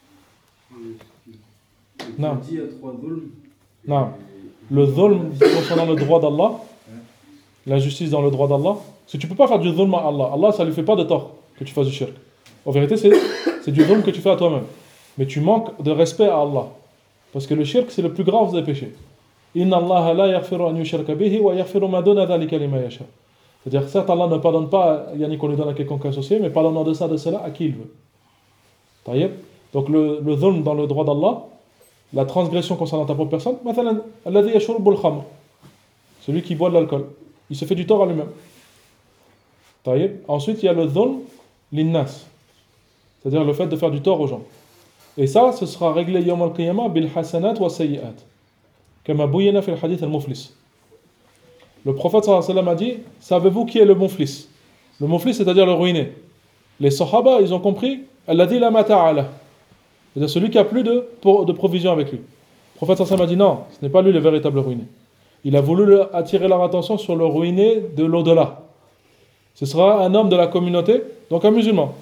Non. Tu dis à trois dhulm. Non. Le dhulm concernant le droit d'Allah, l'injustice dans le droit d'Allah, parce que tu ne peux pas faire du dhulm à Allah. Allah, ça ne lui fait pas de tort que tu fasses du shirk. En vérité, c'est, c'est du dhulm que tu fais à toi-même. Mais tu manques de respect à Allah. Parce que le shirk, c'est le plus grave des péchés. Inna Allah la yaghfiru an yushraka bihi wa yaghfiru ma duna dhalika liman yasha. C'est-à-dire, certes, Allah ne pardonne pas, yani qu'on lui donne à quelconque associé, mais pardonne en deçà de cela à qui il veut. Taïeb. Donc le, le dhulm dans le droit d'Allah, la transgression concernant ta propre personne, mathalan, alladhi yashrubu al-khamr, celui qui boit de l'alcool, il se fait du tort à lui-même. Taïeb. Ensuite, il y a le dhulm linnas, c'est-à-dire le fait de faire du tort aux gens. Et ça, ce sera réglé yawm al-qiyamah bil hasanat wa sayyi'at. Kama buyyina fi al-hadith al-muflis. Le prophète sallallahu alayhi wa sallam a dit, savez-vous qui est le muflis? Le muflis, c'est-à-dire le ruiné. Les sahaba, ils ont compris, alladhi la mata'ala, c'est-à-dire celui qui a plus de, de provisions avec lui. Le prophète sallallahu alayhi wa sallam a dit, non, ce n'est pas lui le véritable ruiné. Il a voulu attirer leur attention sur le ruiné de l'au-delà. Ce sera un homme de la communauté, donc un musulman,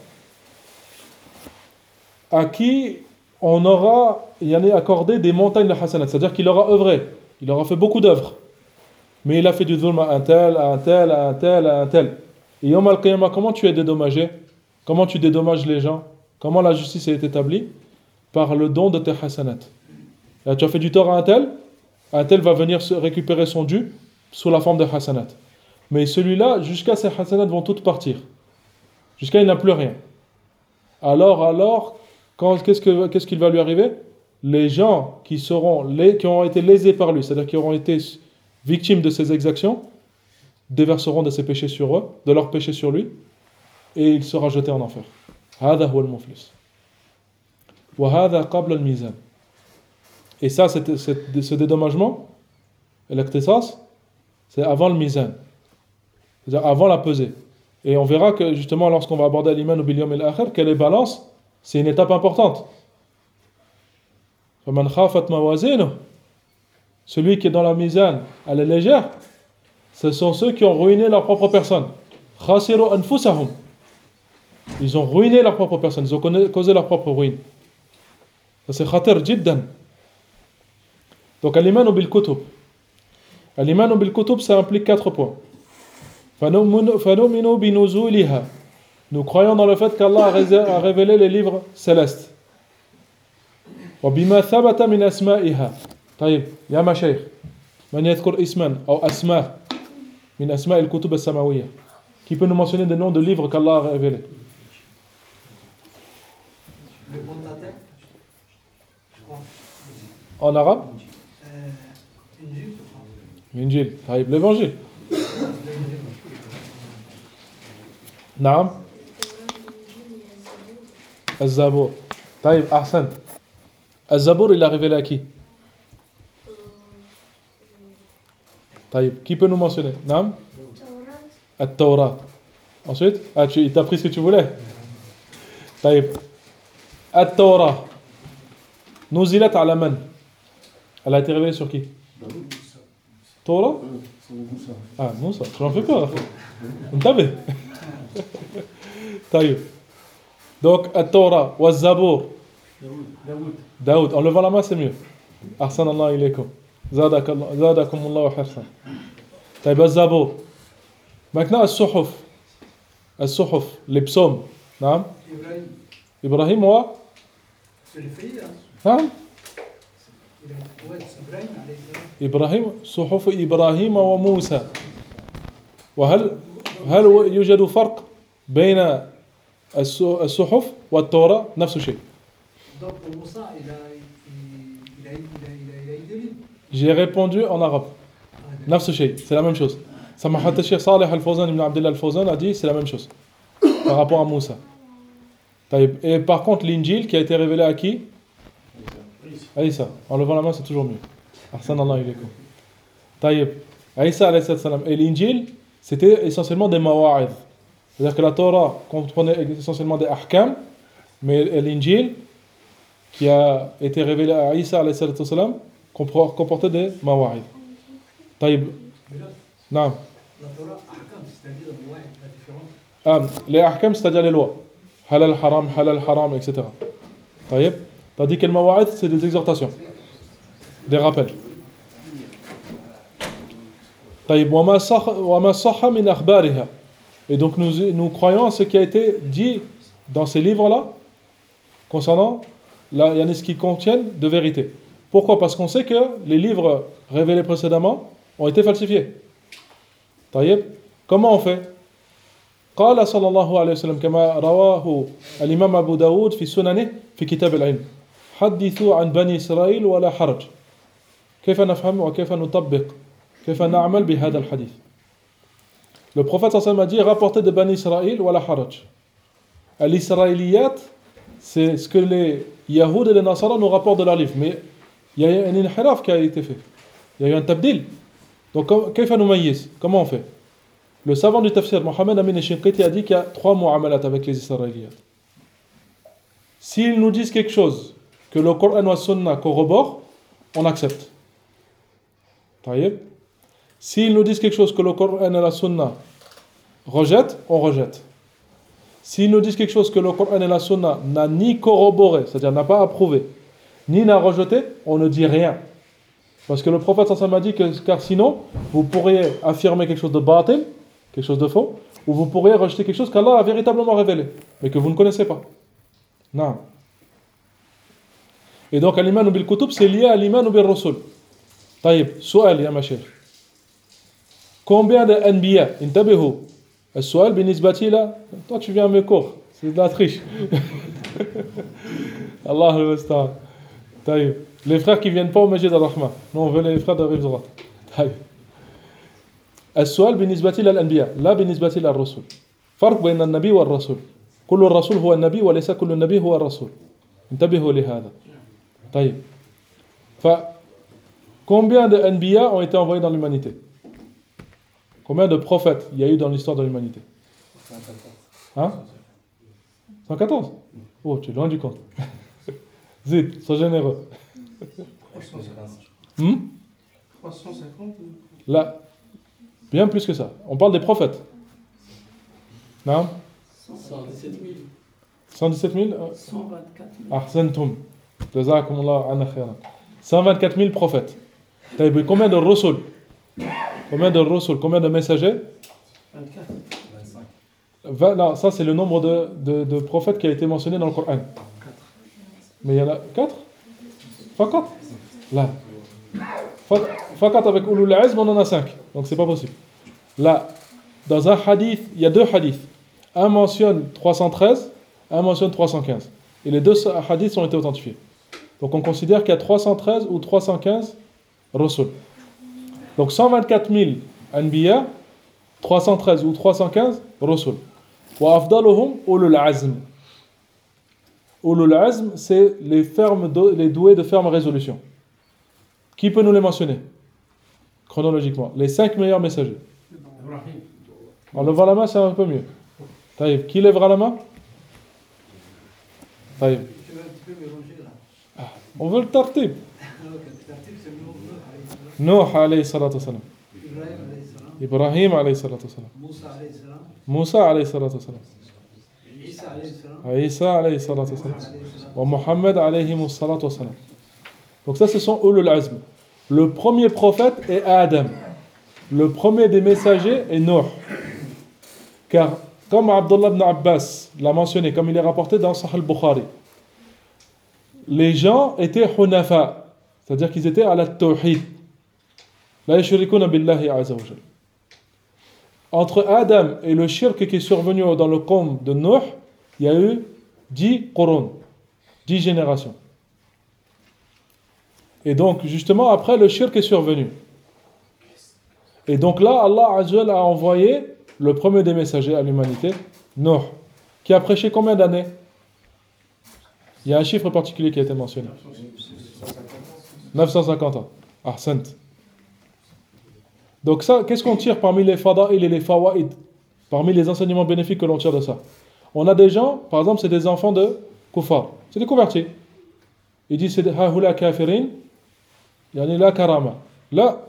à qui on aura y en a accordé des montagnes de hasanat, c'est-à-dire qu'il aura œuvré, il aura fait beaucoup d'œuvres, mais il a fait du dhulm à un tel, à un tel, à un tel, à un tel. Et yawm al-qiyamah, comment tu es dédommagé? Comment tu dédommages les gens? Comment la justice est établie? Par le don de tes hasanat. Là, tu as fait du tort à un tel, un tel va venir récupérer son dû sous la forme de hasanat. Mais celui-là, jusqu'à ses hasanat vont toutes partir. Jusqu'à il n'a plus rien. Alors, alors, quand, qu'est-ce, que, qu'est-ce qu'il va lui arriver? Les gens qui, seront, les, qui ont été lésés par lui, c'est-à-dire qui auront été victimes de ses exactions, déverseront de ses péchés sur eux, de leurs péchés sur lui, et il sera jeté en enfer. هذا هو المفلس. وهذا قبل الميزان. Et ça, c'est, c'est, ce dédommagement, l'iktisas, c'est avant le mizan, c'est-à-dire avant la pesée. Et on verra que justement, lorsqu'on va aborder l'iman ou bil yawm al-akhir, que les balances, c'est une étape importante. فَمَنْ خَافَتْ مَوَازِينُهُ, celui qui est dans la mizan, à la légère, ce sont ceux qui ont ruiné leur propre personne. خَاسِرُوا أَنفُسَهُمْ, ils ont ruiné leur propre personne, ils ont causé leur propre ruine. Ça c'est khatir jiddan. Donc al-iman bil kutub. Al-iman bil kutub, ça implique quatre points. فَنُؤْمِنُ بِنُزُولِهَا, nous croyons dans le fait qu'Allah a révélé les livres célestes. وَبِمَا ثَبَتَ مِنْ أَسْمَائِهَا. طيب يا مشايخ من يذكر اسما أو أسماء من أسماء الكتب السماوية, qui peut nous mentionner des noms de livres qu'Allah a révélés? Le Pentateuque, je crois. En arabe? Euh, Injil, je crois. L'Injil, طيب l'évangile. نعم. الزبور. طيب أحسنت. الزبور il a révélé à qui? طيب, qui peut nous mentionner? نعم. التوراة. Ensuite, ah, tu, il t'a pris ce que tu voulais. طيب. التوراة نزلت على من? Elle a été révélée sur qui? Torah? Ah, Moussa, tu m'en fais peur. انتبه. طيب. Donc, التوراة والزبور. Daoud. En levant la main, c'est mieux. أحسن الله إليكم. زادك الله زادكم الله حرصا. طيب الزبور. Maintenant, الصحف. الصحف, les psaumes. نعم. Ibrahim, إبراهيم و c'est le pays, hein. نعم. Il a- ouais, c'est Ibrahim, عليه السلام. إبراهيم, صحف إبراهيم وموسى. وهل هل يوجد فرق بين الص- الصحف والتوراة؟ نفس الشيء. Donc pour Moussa, il a, il, il a, il a, il a, il a eu des livres. J'ai répondu en arabe. Ah, d'accord. نفس الشيء, c'est la même chose. Samahat al-Sheikh Saleh al-Fawzan ibn Abdullah al-Fawzan a dit c'est la même chose par rapport à Moussa. طيب. Et par contre l'Injil qui a été révélé à qui? Aïssa. En levant la main c'est toujours mieux. Ahsan Allah ilaykum. طيب. Aïssa alayhi salam. Et l'Injil c'était essentiellement des mawa'id. C'est-à-dire que la Torah comprenait essentiellement des ahkam, mais l'Injil qui a été révélé à Aïssa alayhi salam comportait des mawa'id. طيب. Mais là, Non. la Torah, ahkam, c'est-à-dire ouais, la différence. Ah, les ahkam, c'est-à-dire les lois. Halal, haram, halal, haram, et cetera. طيب. Tandis que le mawa'id, c'est des exhortations, des rappels. طيب. وما صح وما صح من أخبارها. Et donc nous, nous croyons à ce qui a été dit dans ces livres-là concernant la, yani ce qu'ils contiennent de vérité. Pourquoi? Parce qu'on sait que les livres révélés précédemment ont été falsifiés. طيب. Comment on fait? قال صلى الله عليه وسلم كما رواه الإمام أبو داود في سننه في كتاب العلم حدثوا عن بني إسرائيل ولا حرج كيف نفهم وكيف نطبق كيف نعمل بهذا الحديث. Le prophète صلى الله عليه وسلم a dit rapportez de Bani Israël ولا حرج. Al-Israéliyat, c'est ce que les Yahoud et les Nasara nous rapportent de leur livre, mais il y a un inhiraf qui a été fait, il y a eu un tabdil. Donc كيف نميز? Comment on fait? Le savant du tafsir Mohamed Amin Shinqiti a dit qu'il y a trois mu'amalat avec les Israéliens. S'ils nous disent quelque chose que le Coran ou la Sunna corrobore, on accepte. Taïeb. S'ils nous disent quelque chose que le Coran et la Sunna rejettent, on rejette. S'ils nous disent quelque chose que le Coran et la Sunna n'a ni corroboré, c'est-à-dire n'a pas approuvé, ni n'a rejeté, on ne dit rien. Parce que le prophète sallallahu alayhi wa sallam a dit que car sinon, vous pourriez affirmer quelque chose de batil, quelque chose de faux, ou vous pourriez rejeter quelque chose qu'Allah a véritablement révélé, mais que vous ne connaissez pas. Non. Et donc, al-iman bil kutub, c'est lié à l'iman bil rasul. Taïb, soual, ya ma chère. Combien de anbiya, intabihu, السؤال بالنسبة لي toi tu viens à mes cours, c'est de la triche. Allah al-Musta'an. Taïb. Les frères qui viennent pas au Majid al-Rahma. Non, on veut les frères de Rifzrat. Taïb. السؤال بالنسبة للأنبياء لا بالنسبة للرسل. فرق بين النبي والرسول. كل الرسول هو النبي وليس كل النبي هو الرسول. انتبهوا لهذا. طيب. ف combien de anbiya ont été envoyés dans l'humanité? Combien de prophètes il y a eu dans l'histoire de l'humanité? Hein? cent quatorze. Oh, tu es loin du compte. Zid, sois généreux. Hmm? trois cent cinquante. Là, bien plus que ça. On parle des prophètes. Non? cent dix-sept mille. cent dix-sept mille? cent vingt-quatre mille. Ahsantum. Jazakumullah anna khairan. cent vingt-quatre mille prophètes. Combien de rusul? Combien de rusul? Combien de messagers? vingt-quatre. vingt, non, ça c'est le nombre de, de, de prophètes qui a été mentionné dans le Coran. quatre. Mais il y en a quatre? Fakat? Là. Fakat avec Ulul Azm, on en a cinq. Donc c'est pas possible. Là, dans un hadith, il y a deux hadiths. Un mentionne trois cent treize, un mentionne trois cent quinze. Et les deux hadiths ont été authentifiés. Donc on considère qu'il y a trois cent treize ou trois cent quinze rusul. Donc cent vingt-quatre mille anbiya, trois cent treize ou trois cent quinze rusul. Wa afdaluhum ulul azm. Ulul azm, c'est les, fermes do, les doués de ferme résolution. Qui peut nous les mentionner chronologiquement? Les cinq meilleurs messagers. En levant la main, c'est un peu mieux. Taïb. Qui lèvera la main? Taïb. Je vais un petit peu mélanger là. On veut le tartib. Alors que le tartib, c'est Nuh Nuh alayhi salatu wasalam. Ibrahim alayhi salam. Ibrahim alayhi salatu wasalam. Moussa alayhi salam. Musa alayhi salatu wasalam. Isa alayhi salam. Isa alayhi salatu wasalam. Wa Muhammad alayhi salatu wasalam. Donc ça, ce sont ulul azm. Le premier prophète est Adam. Le premier des messagers est Nuh. Car, comme Abdullah ibn Abbas l'a mentionné, comme il est rapporté dans Sahih al-Bukhari, les gens étaient hunafa, c'est-à-dire qu'ils étaient à la tawhid. La yushrikuna billahi azza wa jal. Entre Adam et le shirk qui est survenu dans le qawm de Nuh, il y a eu dix qurun, dix générations. Et donc, justement, après, le shirk est survenu. Et donc là, Allah azza wa jal a envoyé le premier des messagers à l'humanité, Nuh, qui a prêché combien d'années? Il y a un chiffre particulier qui a été mentionné. neuf cent cinquante ans. Ahsant. Donc ça, qu'est-ce qu'on tire parmi les fada'il et les fawaid, parmi les enseignements bénéfiques que l'on tire de ça? On a des gens, par exemple, c'est des enfants de kuffar, c'est des convertis. Ils disent c'est hahula kafirin, yani la karama. Là,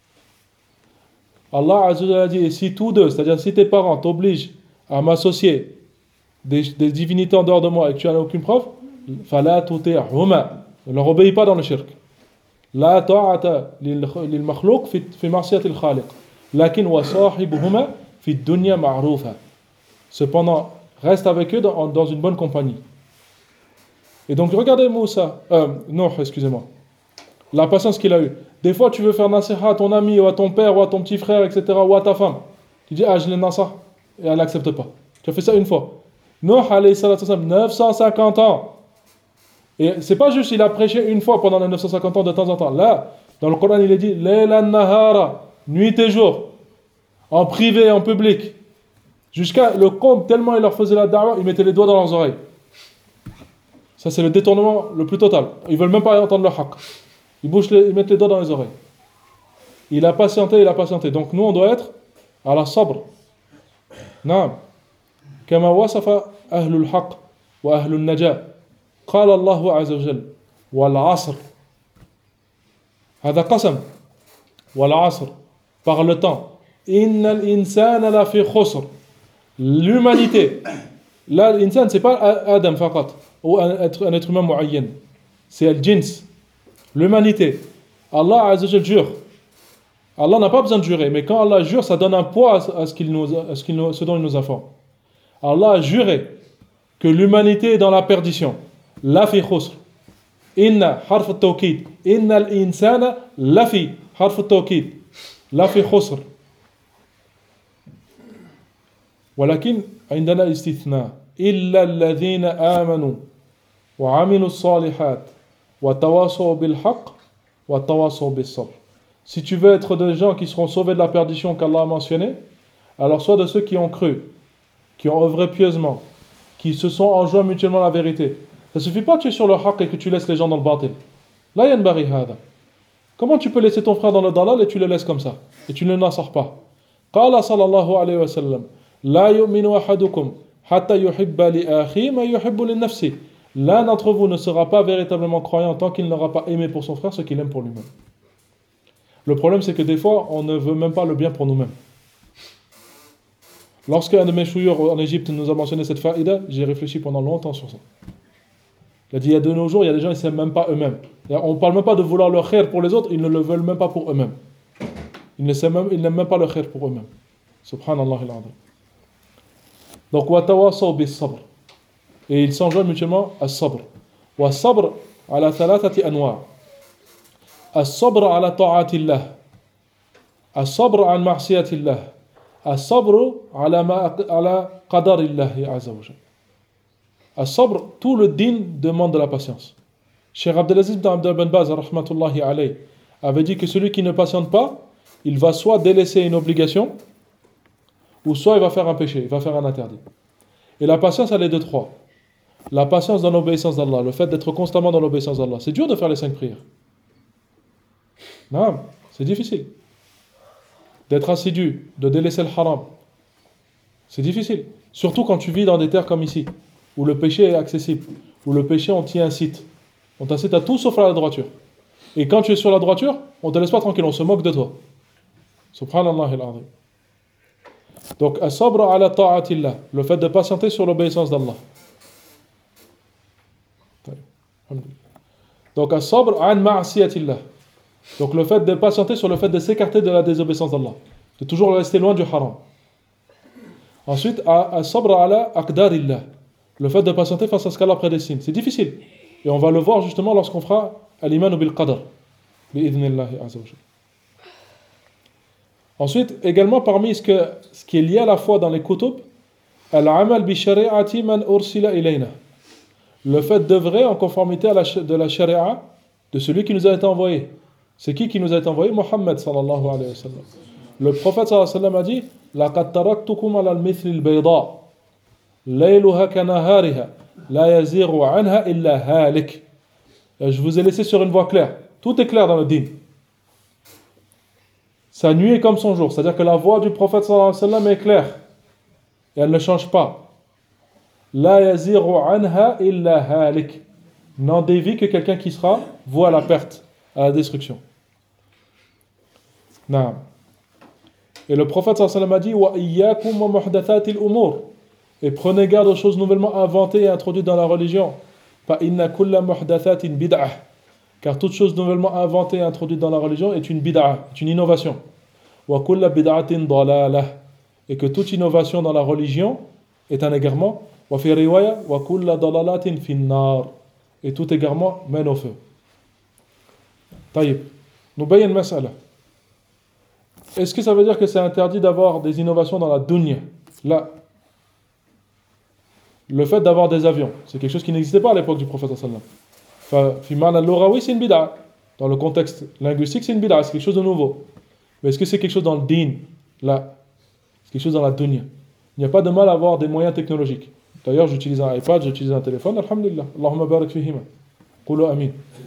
Allah Azza wa Jalla dit, si tous deux, c'est-à-dire si tes parents t'obligent à m'associer des, des divinités en dehors de moi et que tu n'as aucune preuve, fala tuti'huma, ne leur obéis pas dans le shirk. La ta'ata lil makhlouq fi fi ma'siyati al khaliq, lakin wa sahibuhuma fi dunya ma'rufa. Cependant, reste avec eux dans, dans une bonne compagnie. Et donc regardez Moussa, euh, non, excusez-moi, la patience qu'il a eue. Des fois, tu veux faire nasiha à ton ami, ou à ton père, ou à ton petit frère, et cetera, ou à ta femme. Tu dis, ah, je l'ai nasa, et elle n'accepte pas. Tu as fait ça une fois. Nuh, alayhi salatu wassalam, neuf cent cinquante ans. Et c'est pas juste, il a prêché une fois pendant les neuf cent cinquante ans de temps en temps. Là, dans le Coran, il est dit, Laylan nahara, nuit et jour, en privé et en public. Jusqu'à le comble, tellement il leur faisait la da'wah, ils mettaient les doigts dans leurs oreilles. Ça, c'est le détournement le plus total. Ils veulent même pas entendre le haqq. Ils, bougent les, ils mettent les doigts dans les oreilles. Il a patienté, il a patienté. Donc nous, on doit être à la sabr. Naam. كما وصف أهل الحق وأهل النجاة قال الله عز وجل والعصر هذا قسم والعصر par le temps إن الإنسان لفي خسر l'humanité là l'insan c'est pas Adam فقط ou un être, un être humain معين c'est le jins l'humanité Allah Azza wa Jal jure Allah n'a pas besoin de jurer mais quand Allah jure ça donne un poids à ce, qu'il nous, à ce, qu'il nous, ce dont il nous informe. Allah a juré que l'humanité est dans la perdition. La fi khusr. Inna harf al-tawkid. Inna al-insana la fi harf al-tawkid. La fi khusr. ولكن عندنا استثناء إلا الذين آمنوا وعملوا الصالحات وتواصوا بالحق وتواصوا بالصبر. Si tu veux être des gens qui seront sauvés de la perdition qu'Allah a mentionné, alors sois de ceux qui ont cru, qui ont œuvré pieusement, qui se sont enjoints mutuellement la vérité. Ça ne suffit pas que tu es sur le haqq et que tu laisses les gens dans le batil. La yanbaghi hada. Comment tu peux laisser ton frère dans le dalal et tu le laisses comme ça et tu ne n'en pas? Qala sallallahu alayhi wa sallam la yu'minu ahadukum hatta yuhibba li akhi ma yuhibbu li nafsi. L'un d'entre vous ne sera pas véritablement croyant tant qu'il n'aura pas aimé pour son frère ce qu'il aime pour lui-même. Le problème c'est que des fois on ne veut même pas le bien pour nous-mêmes. Lorsqu'un de mes chouyours en Égypte nous a mentionné cette faïda, j'ai réfléchi pendant longtemps sur ça. Il a dit, il y a de nos jours, il y a des gens qui ne s'aiment même pas eux-mêmes. On ne parle même pas de vouloir le khair pour les autres, ils ne le veulent même pas pour eux-mêmes. Ils ne s'aiment même, ils n'aiment même pas le khair pour eux-mêmes. Subhanallah al-azim. Donc, wa tawasaw bis sabr. Et ils s'enjoignent mutuellement à sabr. Wa sabr ala thalathati anwa'. As-sabr ala ta'atillah. As-sabr an ma'siyatillah. As-sabr ala ma ala qadarillah azza wa jalla. As-sabr, tout le din demande de la patience. Cheikh Abdelaziz ibn Abdel Ben Baz rahmatullahi alayhi avait dit que celui qui ne patiente pas, il va soit délaisser une obligation ou soit il va faire un péché, il va faire un interdit. Et la patience, elle est de trois. La patience dans l'obéissance d'Allah, le fait d'être constamment dans l'obéissance d'Allah. C'est dur de faire les cinq prières. Non, c'est difficile. D'être assidu, de délaisser le haram. C'est difficile. Surtout quand tu vis dans des terres comme ici, où le péché est accessible, où le péché, on t'y incite. On t'incite à tout sauf à la droiture. Et quand tu es sur la droiture, on ne te laisse pas tranquille, on se moque de toi. Subhanallah al-azim. Donc, as-sabr ala ta'atillah, le fait de patienter sur l'obéissance d'Allah. Donc, as-sabr an ma'asiyatillah. Donc, le fait de patienter sur le fait de s'écarter de la désobéissance d'Allah. De toujours rester loin du haram. Ensuite, as-sabr ala aqdarillah. Le fait de patienter face à ce qu'Allah prédestine. C'est difficile. Et on va le voir justement lorsqu'on fera al-iman bil qadr. Bi'idhnillahi azza wa jalla. Ensuite, également parmi ce, que, ce qui est lié à la foi dans les kutub, al-amal bi shari'ati man ursila ilayna. Le fait d'œuvrer en conformité à la, de la sharia de celui qui nous a été envoyé. C'est qui qui nous a été envoyé? Muhammad sallallahu alayhi wa sallam. Le prophète sallallahu alayhi wa sallam a dit laqad taraktukum ala al-mithli al-bayda layluha kanahariha la yaziru anha illa halik. Je vous ai laissé sur une voie claire. Tout est clair dans le din. Sa nuit est comme son jour, c'est-à-dire que la voix du prophète sallallahu alayhi wa sallam est claire et elle ne change pas. La yaziru anha illa halik. N'en dévie que quelqu'un qui sera voué à la perte, à la destruction. Naam. Et le prophète sallallahu alayhi wa sallam a dit wa iyyakum wa muhdathatil umur. Et prenez garde aux choses nouvellement inventées et introduites dans la religion. Fa inna kulla muhdathatin bid'ah. Car toute chose nouvellement inventée et introduite dans la religion est une bid'ah, est une innovation. Wa kulla bid'atin dalalah. Et que toute innovation dans la religion est un égarement. Wa fi riwaya wa kulla dalalatin fin nar. Et tout égarement mène au feu. طيب نبين مسألة. est-ce que ça veut dire que c'est interdit d'avoir des innovations dans la dunya? Là, le fait d'avoir des avions, c'est quelque chose qui n'existait pas à l'époque du prophète sallallahu alayhi wa sallam. Fi ma'na al-lughawi, c'est une bid'a. Dans le contexte linguistique, c'est une bid'a, c'est quelque chose de nouveau. Mais est-ce que c'est quelque chose dans le din? Là, c'est quelque chose dans la dunya. Il n'y a pas de mal à avoir des moyens technologiques. D'ailleurs, j'utilise un iPad, j'utilise un téléphone, alhamdulillah. Allahumma barak fihima. Qulu amin.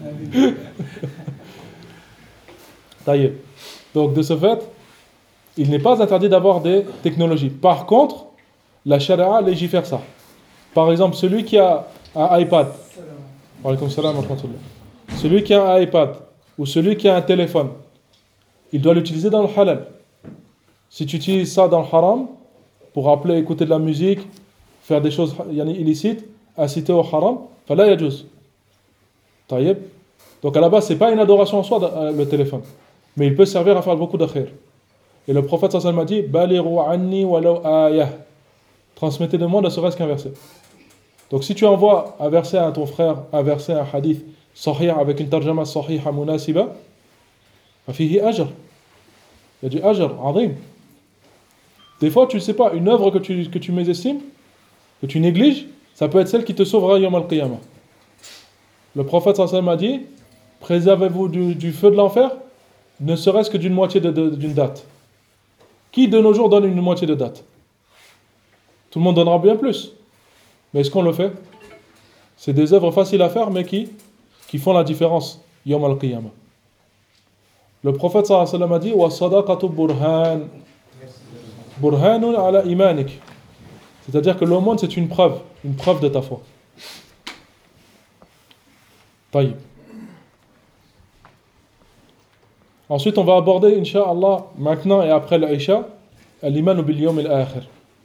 Taïeb. Donc, de ce fait, il n'est pas interdit d'avoir des technologies. Par contre, la sharia légifère ça. Par exemple, celui qui a un iPad, wa alaykoum salam wa rahmatullah. Celui qui a un iPad ou celui qui a un téléphone, il doit l'utiliser dans le halal. Si tu utilises ça dans le haram, pour appeler, écouter de la musique, faire des choses yani, illicites, inciter au haram, fala yajuz. Taïeb. Donc à la base, ce n'est pas une adoration en soi, le téléphone. Mais il peut servir à faire beaucoup de khair. Et le prophète sallallahu alayhi wa sallam a dit Baliru anni walau ayah. Transmettez de moi ne serait-ce qu'un verset. Donc si tu envoies un verset à ton frère, un verset, un hadith sahih avec une tarjama sahiha munasiba, fafihi ajr. Il y a du ajr, azim. Des fois, tu ne sais pas, une œuvre que tu, que tu mésestimes, que tu négliges, ça peut être celle qui te sauvera yawm al-qiyamah. Le prophète sallallahu alayhi wa sallam a dit préservez-vous du, du feu de l'enfer, ne serait-ce que d'une moitié de, de, d'une date. Qui de nos jours donne une moitié de date? Tout le monde donnera bien plus. Mais est-ce qu'on le fait? C'est des œuvres faciles à faire, mais qui, qui font la différence. Yawm al-qiyamah. Le prophète sallallahu alayhi wa sallam a dit wa sadaqatu burhan. Burhanun ala imanik. C'est-à-dire que l'aumône, c'est une preuve, une preuve de ta foi. Taïb. Ensuite, on va aborder, incha'Allah, maintenant et après l'Aïcha, al-iman bil yawm al-akhir.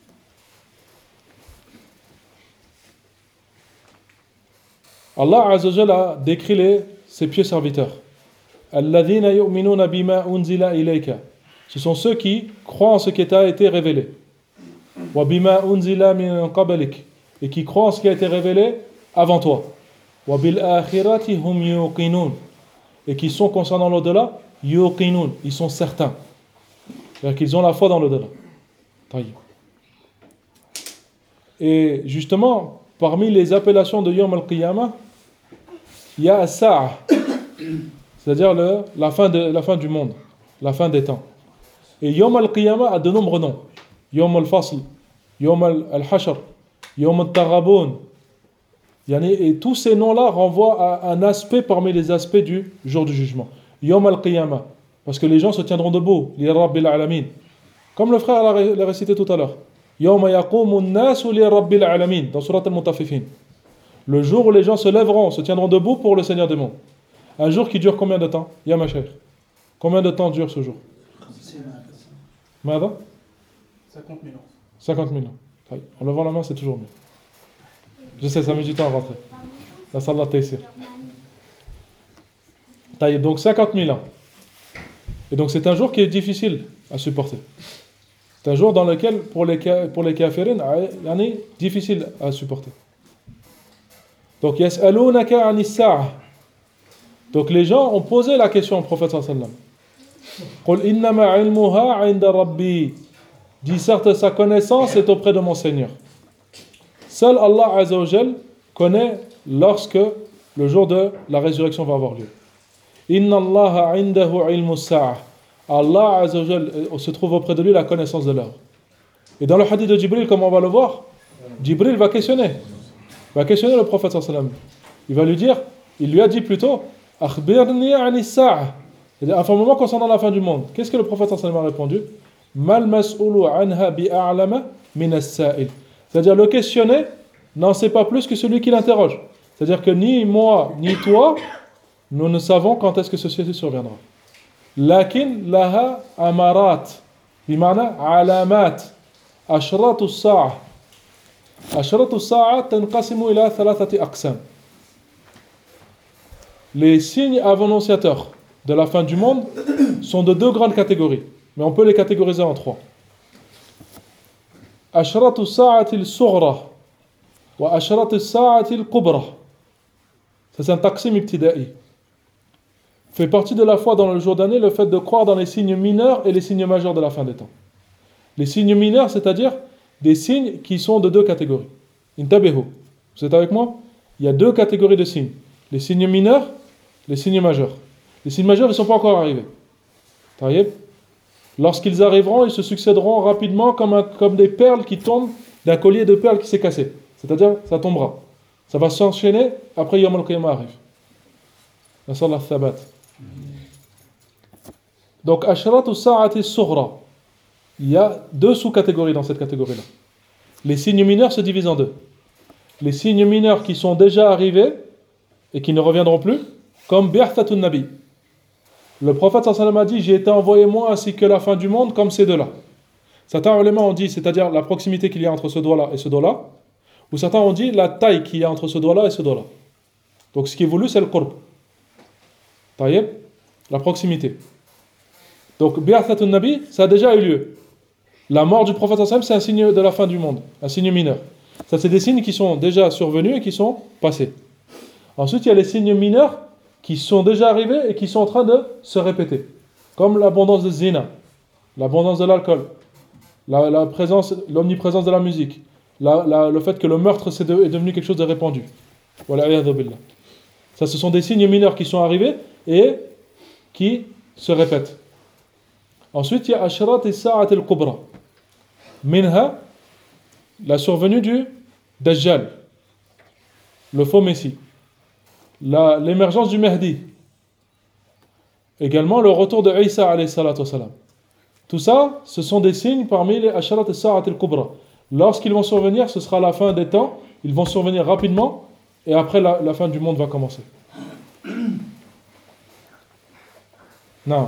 Allah Azza wa Jalla a décrit les, ses pieux serviteurs. Alladhina yu'minuna bima unzila ilayka. Ce sont ceux qui croient en ce qui t'a été révélé. Wa bima unzila min qablik. Et qui croient en ce qui a été révélé avant toi. Wa bil akhirati hum yuqinun. Et qui sont concernant l'au-delà, yuqinun. Ils sont certains. C'est-à-dire qu'ils ont la foi dans l'au-delà. Et justement, parmi les appellations de Yawm al-Qiyamah, il y a As-Sa'a, c'est-à-dire le, la, fin de, la fin du monde, la fin des temps. Et Yawm al-Qiyamah a de nombreux noms. Yawm al-Fasl, Yawm al-Hashr, Yawm al-Taghabun. Et tous ces noms-là renvoient à un aspect parmi les aspects du jour du jugement. Yawm al-Qiyamah, parce que les gens se tiendront debout, li Rabbil Alamin. Comme le frère l'a récité tout à l'heure. Yawma yaqumu an-nasu li Rabbil Alamin, dans Surat al-Mutaffifin. Le jour où les gens se lèveront, se tiendront debout pour le Seigneur des mondes. Un jour qui dure combien de temps? Ya ma chère. Combien de temps dure ce jour? Mada? cinquante mille ans. cinquante mille ans. En levant la main, c'est toujours mieux. Je sais, ça met du temps à rentrer. La salat taysir. Donc cinquante mille ans. Et donc c'est un jour qui est difficile à supporter. C'est un jour dans lequel, pour les, pour les kafirin, il est difficile à supporter. Donc, yas'alunaka anis sa'a. Donc les gens ont posé la question au prophète sallallahu alayhi wa sallam. Qul innama ilmuha 'inda rabbi. Dis certes, sa connaissance est auprès de mon Seigneur. Seul Allah Azza wa Jal connaît lorsque le jour de la résurrection va avoir lieu. Inna Allah 'indahu 'ilmu as-sa'a. Allah Azza wa Jal se trouve auprès de lui la connaissance de l'heure. Et dans le hadith de Jibril, comme on va le voir, Jibril va questionner. Va questionner le prophète sallallahu alayhi wa sallam. Il va lui dire, il lui a dit plutôt, Akhbirni anis sa'a. C'est-à-dire, informe-moi concernant la fin du monde. Qu'est-ce que le prophète sallallahu alayhi wa sallam a répondu? Mal mas'ulu anha bi'a'lama min as-sa'il. C'est-à-dire, le questionner n'en sait pas plus que celui qui l'interroge. C'est-à-dire que ni moi, ni toi, nous ne savons quand est-ce que ceci surviendra. Lakin laha amarat. Bima'na alamat. Ashratu as-sa'a. Ashratu as-sa'a tanqasimu ila thalathati aqsam. Les signes annonciateurs de la fin du monde sont de deux grandes catégories, mais on peut les catégoriser en trois. Ashratu as-sa'ati al-sughra wa ashratu as-sa'ati al-kubra. Ça c'est un taqsim ibtida'i. fait partie de la foi dans le jour d'année le fait de croire dans les signes mineurs et les signes majeurs de la fin des temps. Les signes mineurs, c'est-à-dire des signes qui sont de deux catégories. Intabehu. Vous êtes avec moi? Il y a deux catégories de signes. Les signes mineurs, les signes majeurs. Les signes majeurs, ils ne sont pas encore arrivés. Taïeb. Lorsqu'ils arriveront, ils se succéderont rapidement comme, un, comme des perles qui tombent d'un collier de perles qui s'est cassé. C'est-à-dire, ça tombera. Ça va s'enchaîner, après Yom al-Qiyamah arrive. Nasallah thabat. Donc, Ashratu Sa'ati Sughra. Il y a deux sous-catégories dans cette catégorie-là. Les signes mineurs se divisent en deux. Les signes mineurs qui sont déjà arrivés et qui ne reviendront plus, comme Bi'athatun Nabi. Le prophète sallallahu alayhi wa sallam a dit: j'ai été envoyé moi ainsi que la fin du monde comme ces deux-là. Certains ulémas ont dit, c'est-à-dire la proximité qu'il y a entre ce doigt-là et ce doigt-là, ou certains ont dit la taille qu'il y a entre ce doigt-là et ce doigt-là. Donc ce qui est voulu, c'est le qurb. Taïeb, la proximité. Donc Bi'athatun Nabi, ça a déjà eu lieu. La mort du prophète sallallahu alayhi wa sallam, c'est un signe de la fin du monde, un signe mineur. Ça, c'est des signes qui sont déjà survenus et qui sont passés. Ensuite, il y a les signes mineurs qui sont déjà arrivés et qui sont en train de se répéter. Comme l'abondance de zina, l'abondance de l'alcool, la, la présence, l'omniprésence de la musique, la, la, le fait que le meurtre c'est de, est devenu quelque chose de répandu. Voilà, ça, ce sont des signes mineurs qui sont arrivés et qui se répètent. Ensuite, il y a Ashrat et Sa'at al-Kubra. Minha, la survenue du Dajjal, le faux Messie. La, l'émergence du Mahdi. Également le retour de Isa alayhi salatu wasalam. Tout ça, ce sont des signes parmi les Asharat et Sa'at al-Kubra. Lorsqu'ils vont survenir, ce sera la fin des temps. Ils vont survenir rapidement et après la, la fin du monde va commencer. Non.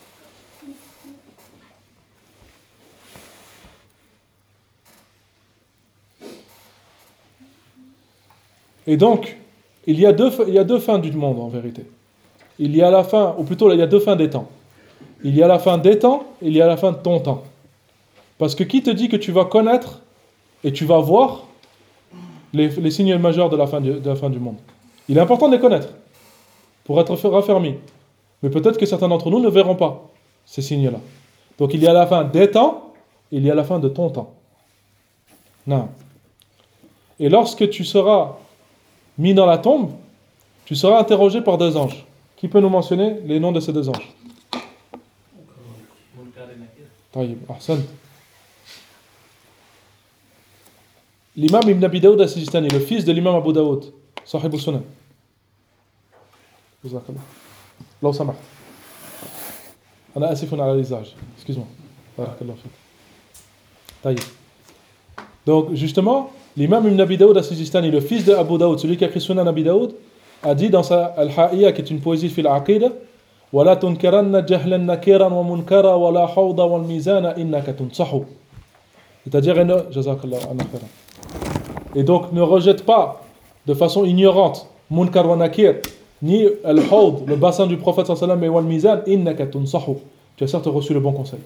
Et donc, il y a deux, il y a deux fins du monde en vérité. Il y a la fin, ou plutôt il y a deux fins des temps. Il y a la fin des temps, et il y a la fin de ton temps. Parce que qui te dit que tu vas connaître et tu vas voir les, les signes majeurs de la, fin du, de la fin du monde? Il est important de les connaître pour être raffermi. Mais peut-être que certains d'entre nous ne verront pas ces signes-là. Donc il y a la fin des temps, et il y a la fin de ton temps. Non. Et lorsque tu seras mis dans la tombe, tu seras interrogé par deux anges. Qui peut nous mentionner les noms de ces deux anges? Taïb, ahsan. L'imam Ibn Abi Daoud as-Sijistani, le fils de l'imam Abu Daoud, Sahib al-Sunan. Jazakallah. Law samah. Ana asifun ala l'isage. Excuse-moi. Barakallah fik. Taïb. Donc, justement, l'imam Ibn Abi Daoud as-Sijistani, le fils de Abu Daoud, celui qui a écrit Sunan Abi Daoud, a dit dans sa Al-Ha'iyya, qui est une poésie fil aqida, وَلَا تُنْكَرَنَّ جَهْلًا نَكِيرًا وَمُنْكَرًا وَلَا حَوْضَ وَالْمِيزَانَ إِنَّكَ تُنْصَحُ. C'est-à-dire, et donc ne rejette pas de façon ignorante munkar wa nakir, ni al-hawd, le bassin du prophète sallallahu alayhi wa sallam, et wal-mizan, innaka tunsahu. Tu as certes reçu le bon conseil.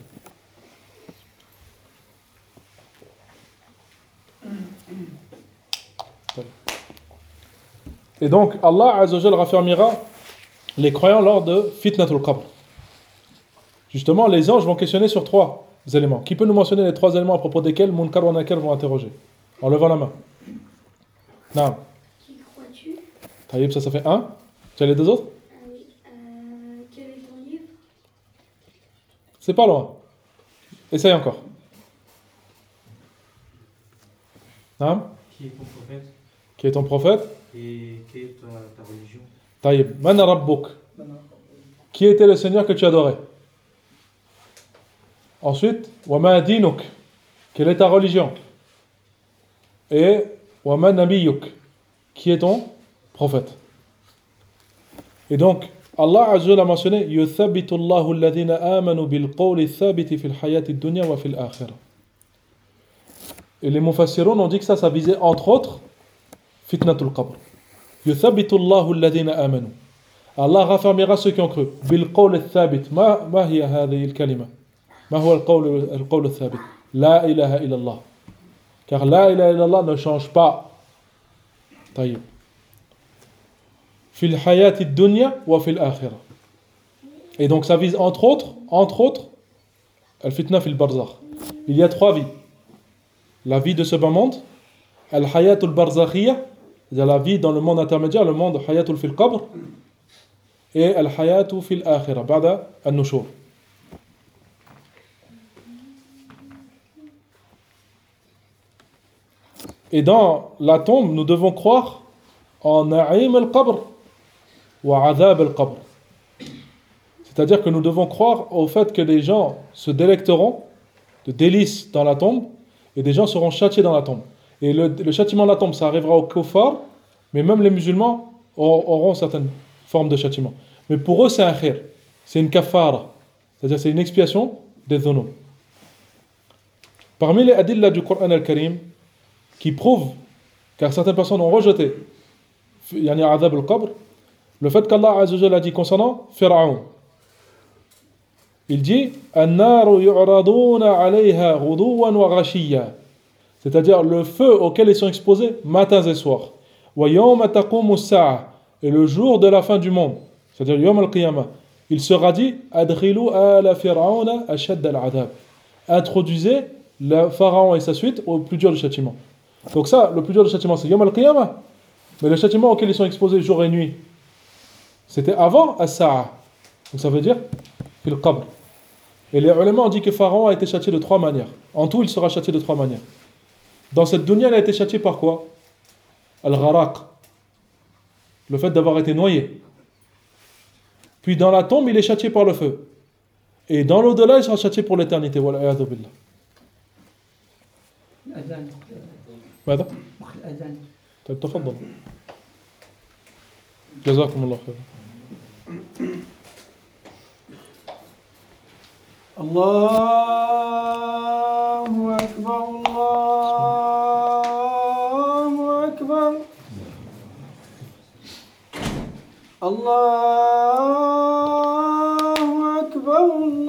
Et donc, Allah Azza wa Jal raffermira les croyants lors de Fitnatul Qabr. Justement, les anges vont questionner sur trois éléments. Qui peut nous mentionner les trois éléments à propos desquels Munkar wa Nakir vont interroger? En levant la main. Non. Qui crois-tu? Taïb, ça, ça fait un. Tu as les deux autres? Ah oui. Euh, quel est ton livre? C'est pas loin. Essaye encore. Non. Qui est ton prophète? Qui est ton prophète? Et quelle est ta, ta religion? Taïb. Man Rabbuk. Qui était le Seigneur que tu adorais? Ensuite, wa ma dinuk. Quelle est ta religion? Et wa ma nabiyuk. Qui est ton prophète? Et donc, Allah Azza wa Jalla a mentionné yuthabbitu Allahu alladhina amanu bil qawli thabiti fil hayati dunya wa fil akhirah. Et les mufassirun ont dit que ça, ça visait entre autres Fitnatul Qabr. Yuthabbitu Allahu alladhina amanu. Allah raffermira ceux qui ont cru. Bil qawl thabit. Ma ma hiya hadhihi al kalima? Ma huwa al qawl al qawl thabit? La ilaha illa Allah. Car la ilaha illa Allah ne change pas. Taïb. Fil hayati dunya wa fil akhirah. Et donc ça vise entre autres, entre autres, al-fitna fil barzakh. Il y a trois vies. La vie de ce bas monde, al-hayatul barzakhiyya, c'est-à-dire la vie dans le monde intermédiaire, le monde hayatul fil qabr, et al-hayatu fil akhirah, ba'da al-nushur. Et dans la tombe, nous devons croire en na'im al-qabr wa adhab al-qabr. C'est-à-dire que nous devons croire au fait que les gens se délecteront de délices dans la tombe et des gens seront châtiés dans la tombe. Et le, le châtiment de la tombe, ça arrivera aux kuffar, mais même les musulmans auront certaines formes de châtiment. Mais pour eux, c'est un khir, c'est une kafara, c'est-à-dire c'est une expiation des dhunub. Parmi les adillas du Coran al-Karim, qui prouvent, car certaines personnes ont rejeté yani adhab al-qabr, le fait qu'Allah Azza wa Jalla a dit concernant Pharaon, il dit An-naru yu'raduna 'alayha ghuduwan wa ghashiyya, c'est-à-dire le feu auquel ils sont exposés matins et soirs. Wa yawma taqumu as-sa'a, et le jour de la fin du monde, c'est-à-dire yawm al-qiyamah, il sera dit Adkhilu ala fir'auna ashadda al-'adab, introduisez le pharaon et sa suite au plus dur du châtiment. Donc ça, le plus dur du châtiment, c'est yawm al-qiyamah, mais le châtiment auquel ils sont exposés jour et nuit, c'était avant as-sa'a, donc ça veut dire fil qabr. Et les ulama ont dit que Pharaon a été châtié de trois manières. En tout, il sera châtié de trois manières. Dans cette dunya, il a été châtié par quoi? Al-gharaq, le fait d'avoir été noyé. Puis dans la tombe, il est châtié par le feu. Et dans l'au-delà, il sera châtié pour l'éternité. Wal'iyadhu billah. الأذان ماذا؟ وقت الأذان. طيب تفضل. جزاكم الله خيرا. الله أكبر الله أكبر الله أكبر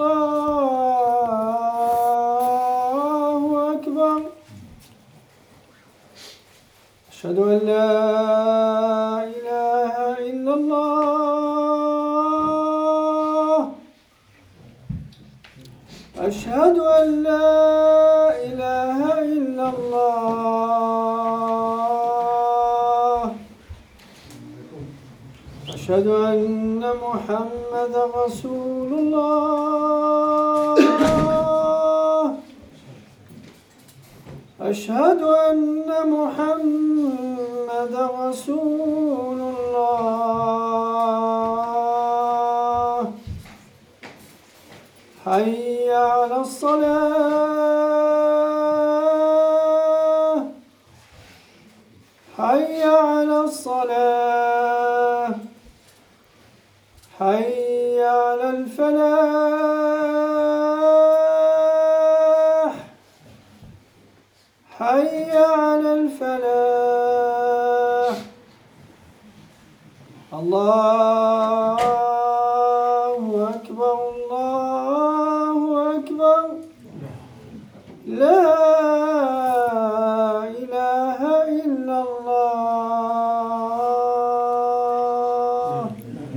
الله أكبر أشهد أن لا إله إلا الله أشهد أن لا إله إلا الله أشهد أن محمد رسول الله أشهد أن محمد رسول الله حي على الصلاة حي على الصلاة حي على الفلاح حي على الفلاح الله أكبر الله أكبر لا إله إلا الله.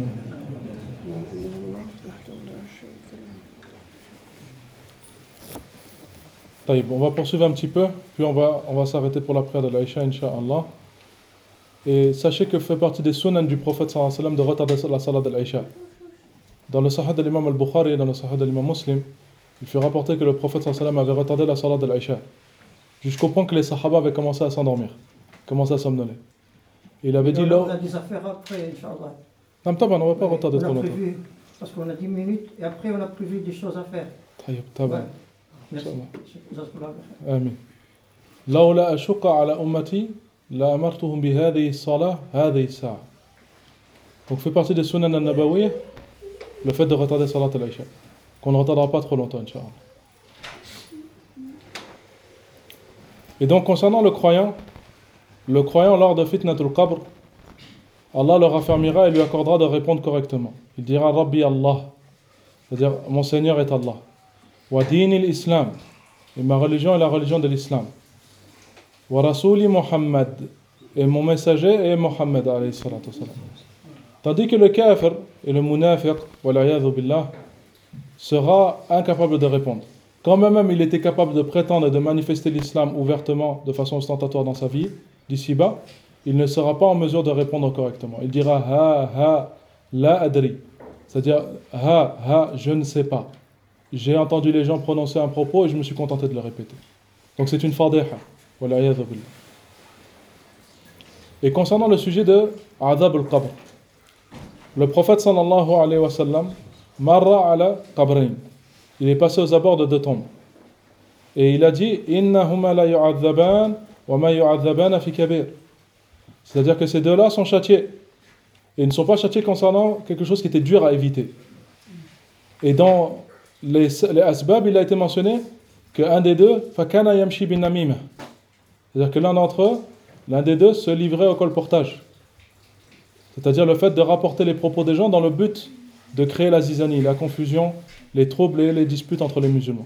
طيب, on va poursuivre un petit peu, puis on va, on va s'arrêter pour la prière de l'Aïcha, Inch'Allah. Et sachez que fait partie des sunnahs du prophète sallallahu alayhi wa sallam de retarder la salat de l'Aïcha. Dans le sahih de l'imam al-Bukhari et dans le sahih de l'imam Muslim, il fait rapporter que le prophète sallallahu alayhi wa sallam avait retardé la salat de l'Aïcha, jusqu'au point que les sahaba avaient commencé à s'endormir, commencé à somnoler. Et il avait dit là. On a des affaires après, Inch'Allah. Non, mais on ne va pas retarder On trop a longtemps. prévu, parce qu'on a dix minutes, et après on a prévu des choses à faire. طيب تمام. Ouais. Merci. Jazakallah. آمين. لولا أشق على أمتي لأمرتهم بهذه الصلاة هذه الساعة. Donc fait partie des sunan al-nabawiyya le fait de retarder salat al-Aïcha, qu'on ne retardera pas trop longtemps, Inch'Allah. Et donc concernant le croyant, le croyant lors de fitnatul qabr, Allah le raffermira et lui accordera de répondre correctement. Il dira Rabbi Allah, c'est-à-dire mon Seigneur est Allah. Wa dini l'Islam, et ma religion est la religion de l'Islam. Wa rasuli Muhammad, et mon messager est Muhammad alayhi salatu wasalam. Tandis que le kafir et le munafiq, wal'ayadhu billah, sera incapable de répondre. Quand même il était capable de prétendre et de manifester l'islam ouvertement, de façon ostentatoire dans sa vie, d'ici-bas, il ne sera pas en mesure de répondre correctement. Il dira ha ha la adri, c'est-à-dire ha ha je ne sais pas. J'ai entendu les gens prononcer un propos et je me suis contenté de le répéter. Donc c'est une fadiha. Wal'ayadhu billah. Et concernant le sujet de adab al-qabr, le prophète sallallahu alayhi wa sallam marra ala qabrayn. Il est passé aux abords de deux tombes. Et il a dit innahuma la yu'adhaban wa ma yu'adhaban fi kabir. C'est-à-dire que ces deux-là sont châtiés. Et ils ne sont pas châtiés concernant quelque chose qui était dur à éviter. Et dans les, les asbab, il a été mentionné qu'un des deux, fakana yamshi bin namima. C'est-à-dire que l'un d'entre eux, l'un des deux se livrait au colportage. C'est-à-dire le fait de rapporter les propos des gens dans le but de créer la zizanie, la confusion, les troubles et les disputes entre les musulmans.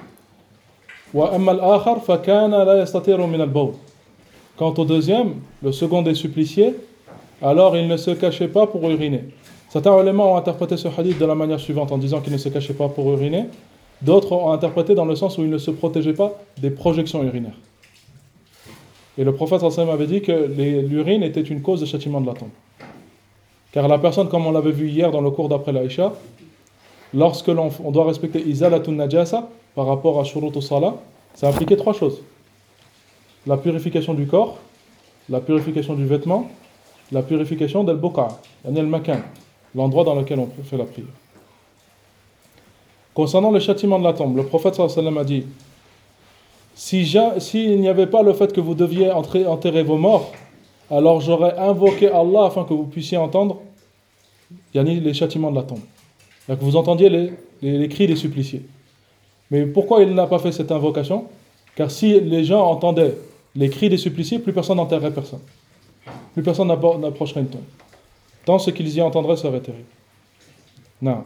Quant au deuxième, le second des suppliciés, alors il ne se cachait pas pour uriner. Certains ulémas ont interprété ce hadith de la manière suivante en disant qu'il ne se cachait pas pour uriner. D'autres ont interprété dans le sens où il ne se protégeait pas des projections urinaires. Et le prophète sallallahu alayhi wa sallam avait dit que les- l'urine était une cause de châtiment de la tombe. Car la personne, comme on l'avait vu hier dans le cours d'après l'Aïcha, lorsque l'on on doit respecter izalatun najasa par rapport à shurut salah, ça impliquait trois choses. La purification du corps, la purification du vêtement, la purification del buqa, yani al-makan, l'endroit dans lequel on fait la prière. Concernant le châtiment de la tombe, le prophète sallallahu alayhi wa sallam a dit si ja- s'il n'y avait pas le fait que vous deviez entrer- enterrer vos morts, alors j'aurais invoqué Allah afin que vous puissiez entendre yani, les châtiments de la tombe. C'est-à-dire que vous entendiez les, les, les cris des suppliciés. Mais pourquoi il n'a pas fait cette invocation? Car si les gens entendaient les cris des suppliciés, plus personne n'enterrerait personne. Plus personne n'appro- n'approcherait une tombe. Tant ce qu'ils y entendraient serait terrible. Non.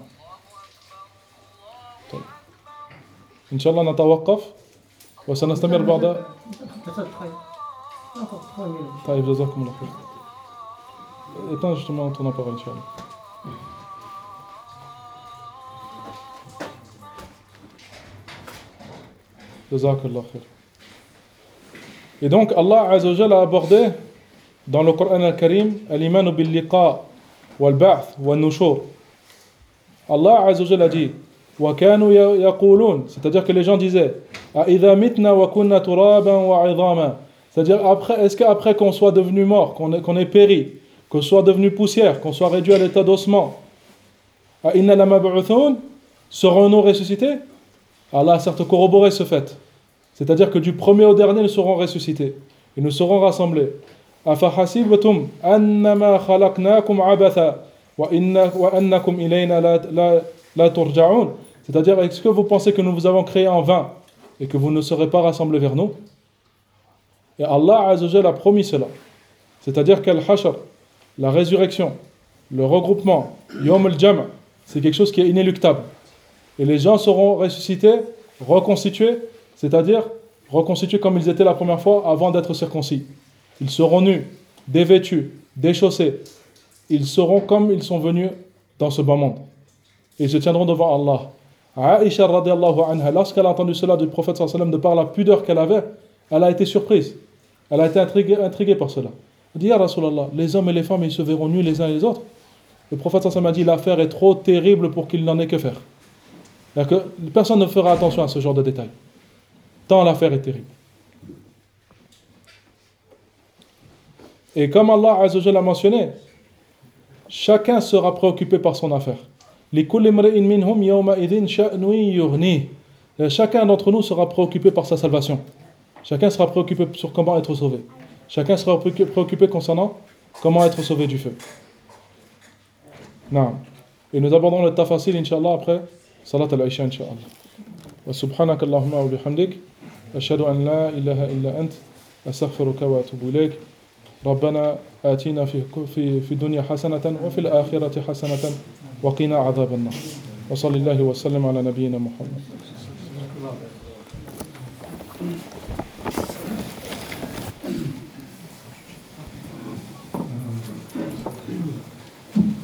Inch'Allah, natawaqqaf. Wa sanastamir ba'da. Encore trois minutes. طيب جزاكم الله خير. Éteins justement ton appareil, Inch'Allah. Jazakallah khair. Et donc Allah Azza wa Jalla a abordé dans le Coran al-Karim al-iman bil liqa wal ba'th wal nushur. Allah Azza wa Jalla a dit wa kanu yaqulun, c'est-à-dire que les gens disaient a idha mitna wa kunna turaban wa 'idhama. C'est-à-dire après, est-ce qu'après qu'on soit devenu mort, qu'on ait, qu'on ait péri, qu'on soit devenu poussière, qu'on soit réduit à l'état d'ossement, a inna la mab'uthun, serons-nous ressuscités? Allah a certes corroboré ce fait. C'est-à-dire que du premier au dernier, nous serons ressuscités. Et nous serons rassemblés. Afahasibtum annama khalaqnakum abatha wa inna wa annakum ilayna la la la turja'un. C'est-à-dire, est-ce que vous pensez que nous vous avons créé en vain et que vous ne serez pas rassemblés vers nous? Et Allah Azza wa Jalla a promis cela. C'est-à-dire qu'al-hashr, la résurrection, le regroupement, yawm al-jam', c'est quelque chose qui est inéluctable. Et les gens seront ressuscités, reconstitués, c'est-à-dire reconstitués comme ils étaient la première fois avant d'être circoncis. Ils seront nus, dévêtus, déchaussés. Ils seront comme ils sont venus dans ce bas monde. Et ils se tiendront devant Allah. Aïcha radiallahu anha, lorsqu'elle a entendu cela du prophète sallallahu alayhi wa sallam, de par la pudeur qu'elle avait, elle a été surprise. Elle a été intriguée, intriguée par cela. Elle dit, Ya Rasulallah, les hommes et les femmes, ils se verront nus les uns et les autres. Le prophète sallallahu alayhi wa sallam a dit, l'affaire est trop terrible pour qu'il n'en ait que faire. C'est-à-dire que personne ne fera attention à ce genre de détails. Tant l'affaire est terrible. Et comme Allah Azza wa Jalla l'a mentionné, chacun sera préoccupé par son affaire. لِكُلِّ امْرِئٍ مِّنْهُمْ يَوْمَئِذٍ شَأْنٌ يُغْنِيهِ. Chacun d'entre nous sera préoccupé par sa salvation. Chacun sera préoccupé sur comment être sauvé. Chacun sera préoccupé concernant comment être sauvé du feu. Non. Et nous abordons le tafasil, Inch'Allah, après Salat al-Isha, Inch'Allah. Wa subhanaka Allahumma wa bihamdik. Ashhadu an la ilaha illa ant. Astaghfiruka wa atubu ilayk. ربنا آتنا في في في الدنيا حسنة وفي الآخرة حسنة وقنا عذاب النار وصلى الله وسلم على نبينا محمد.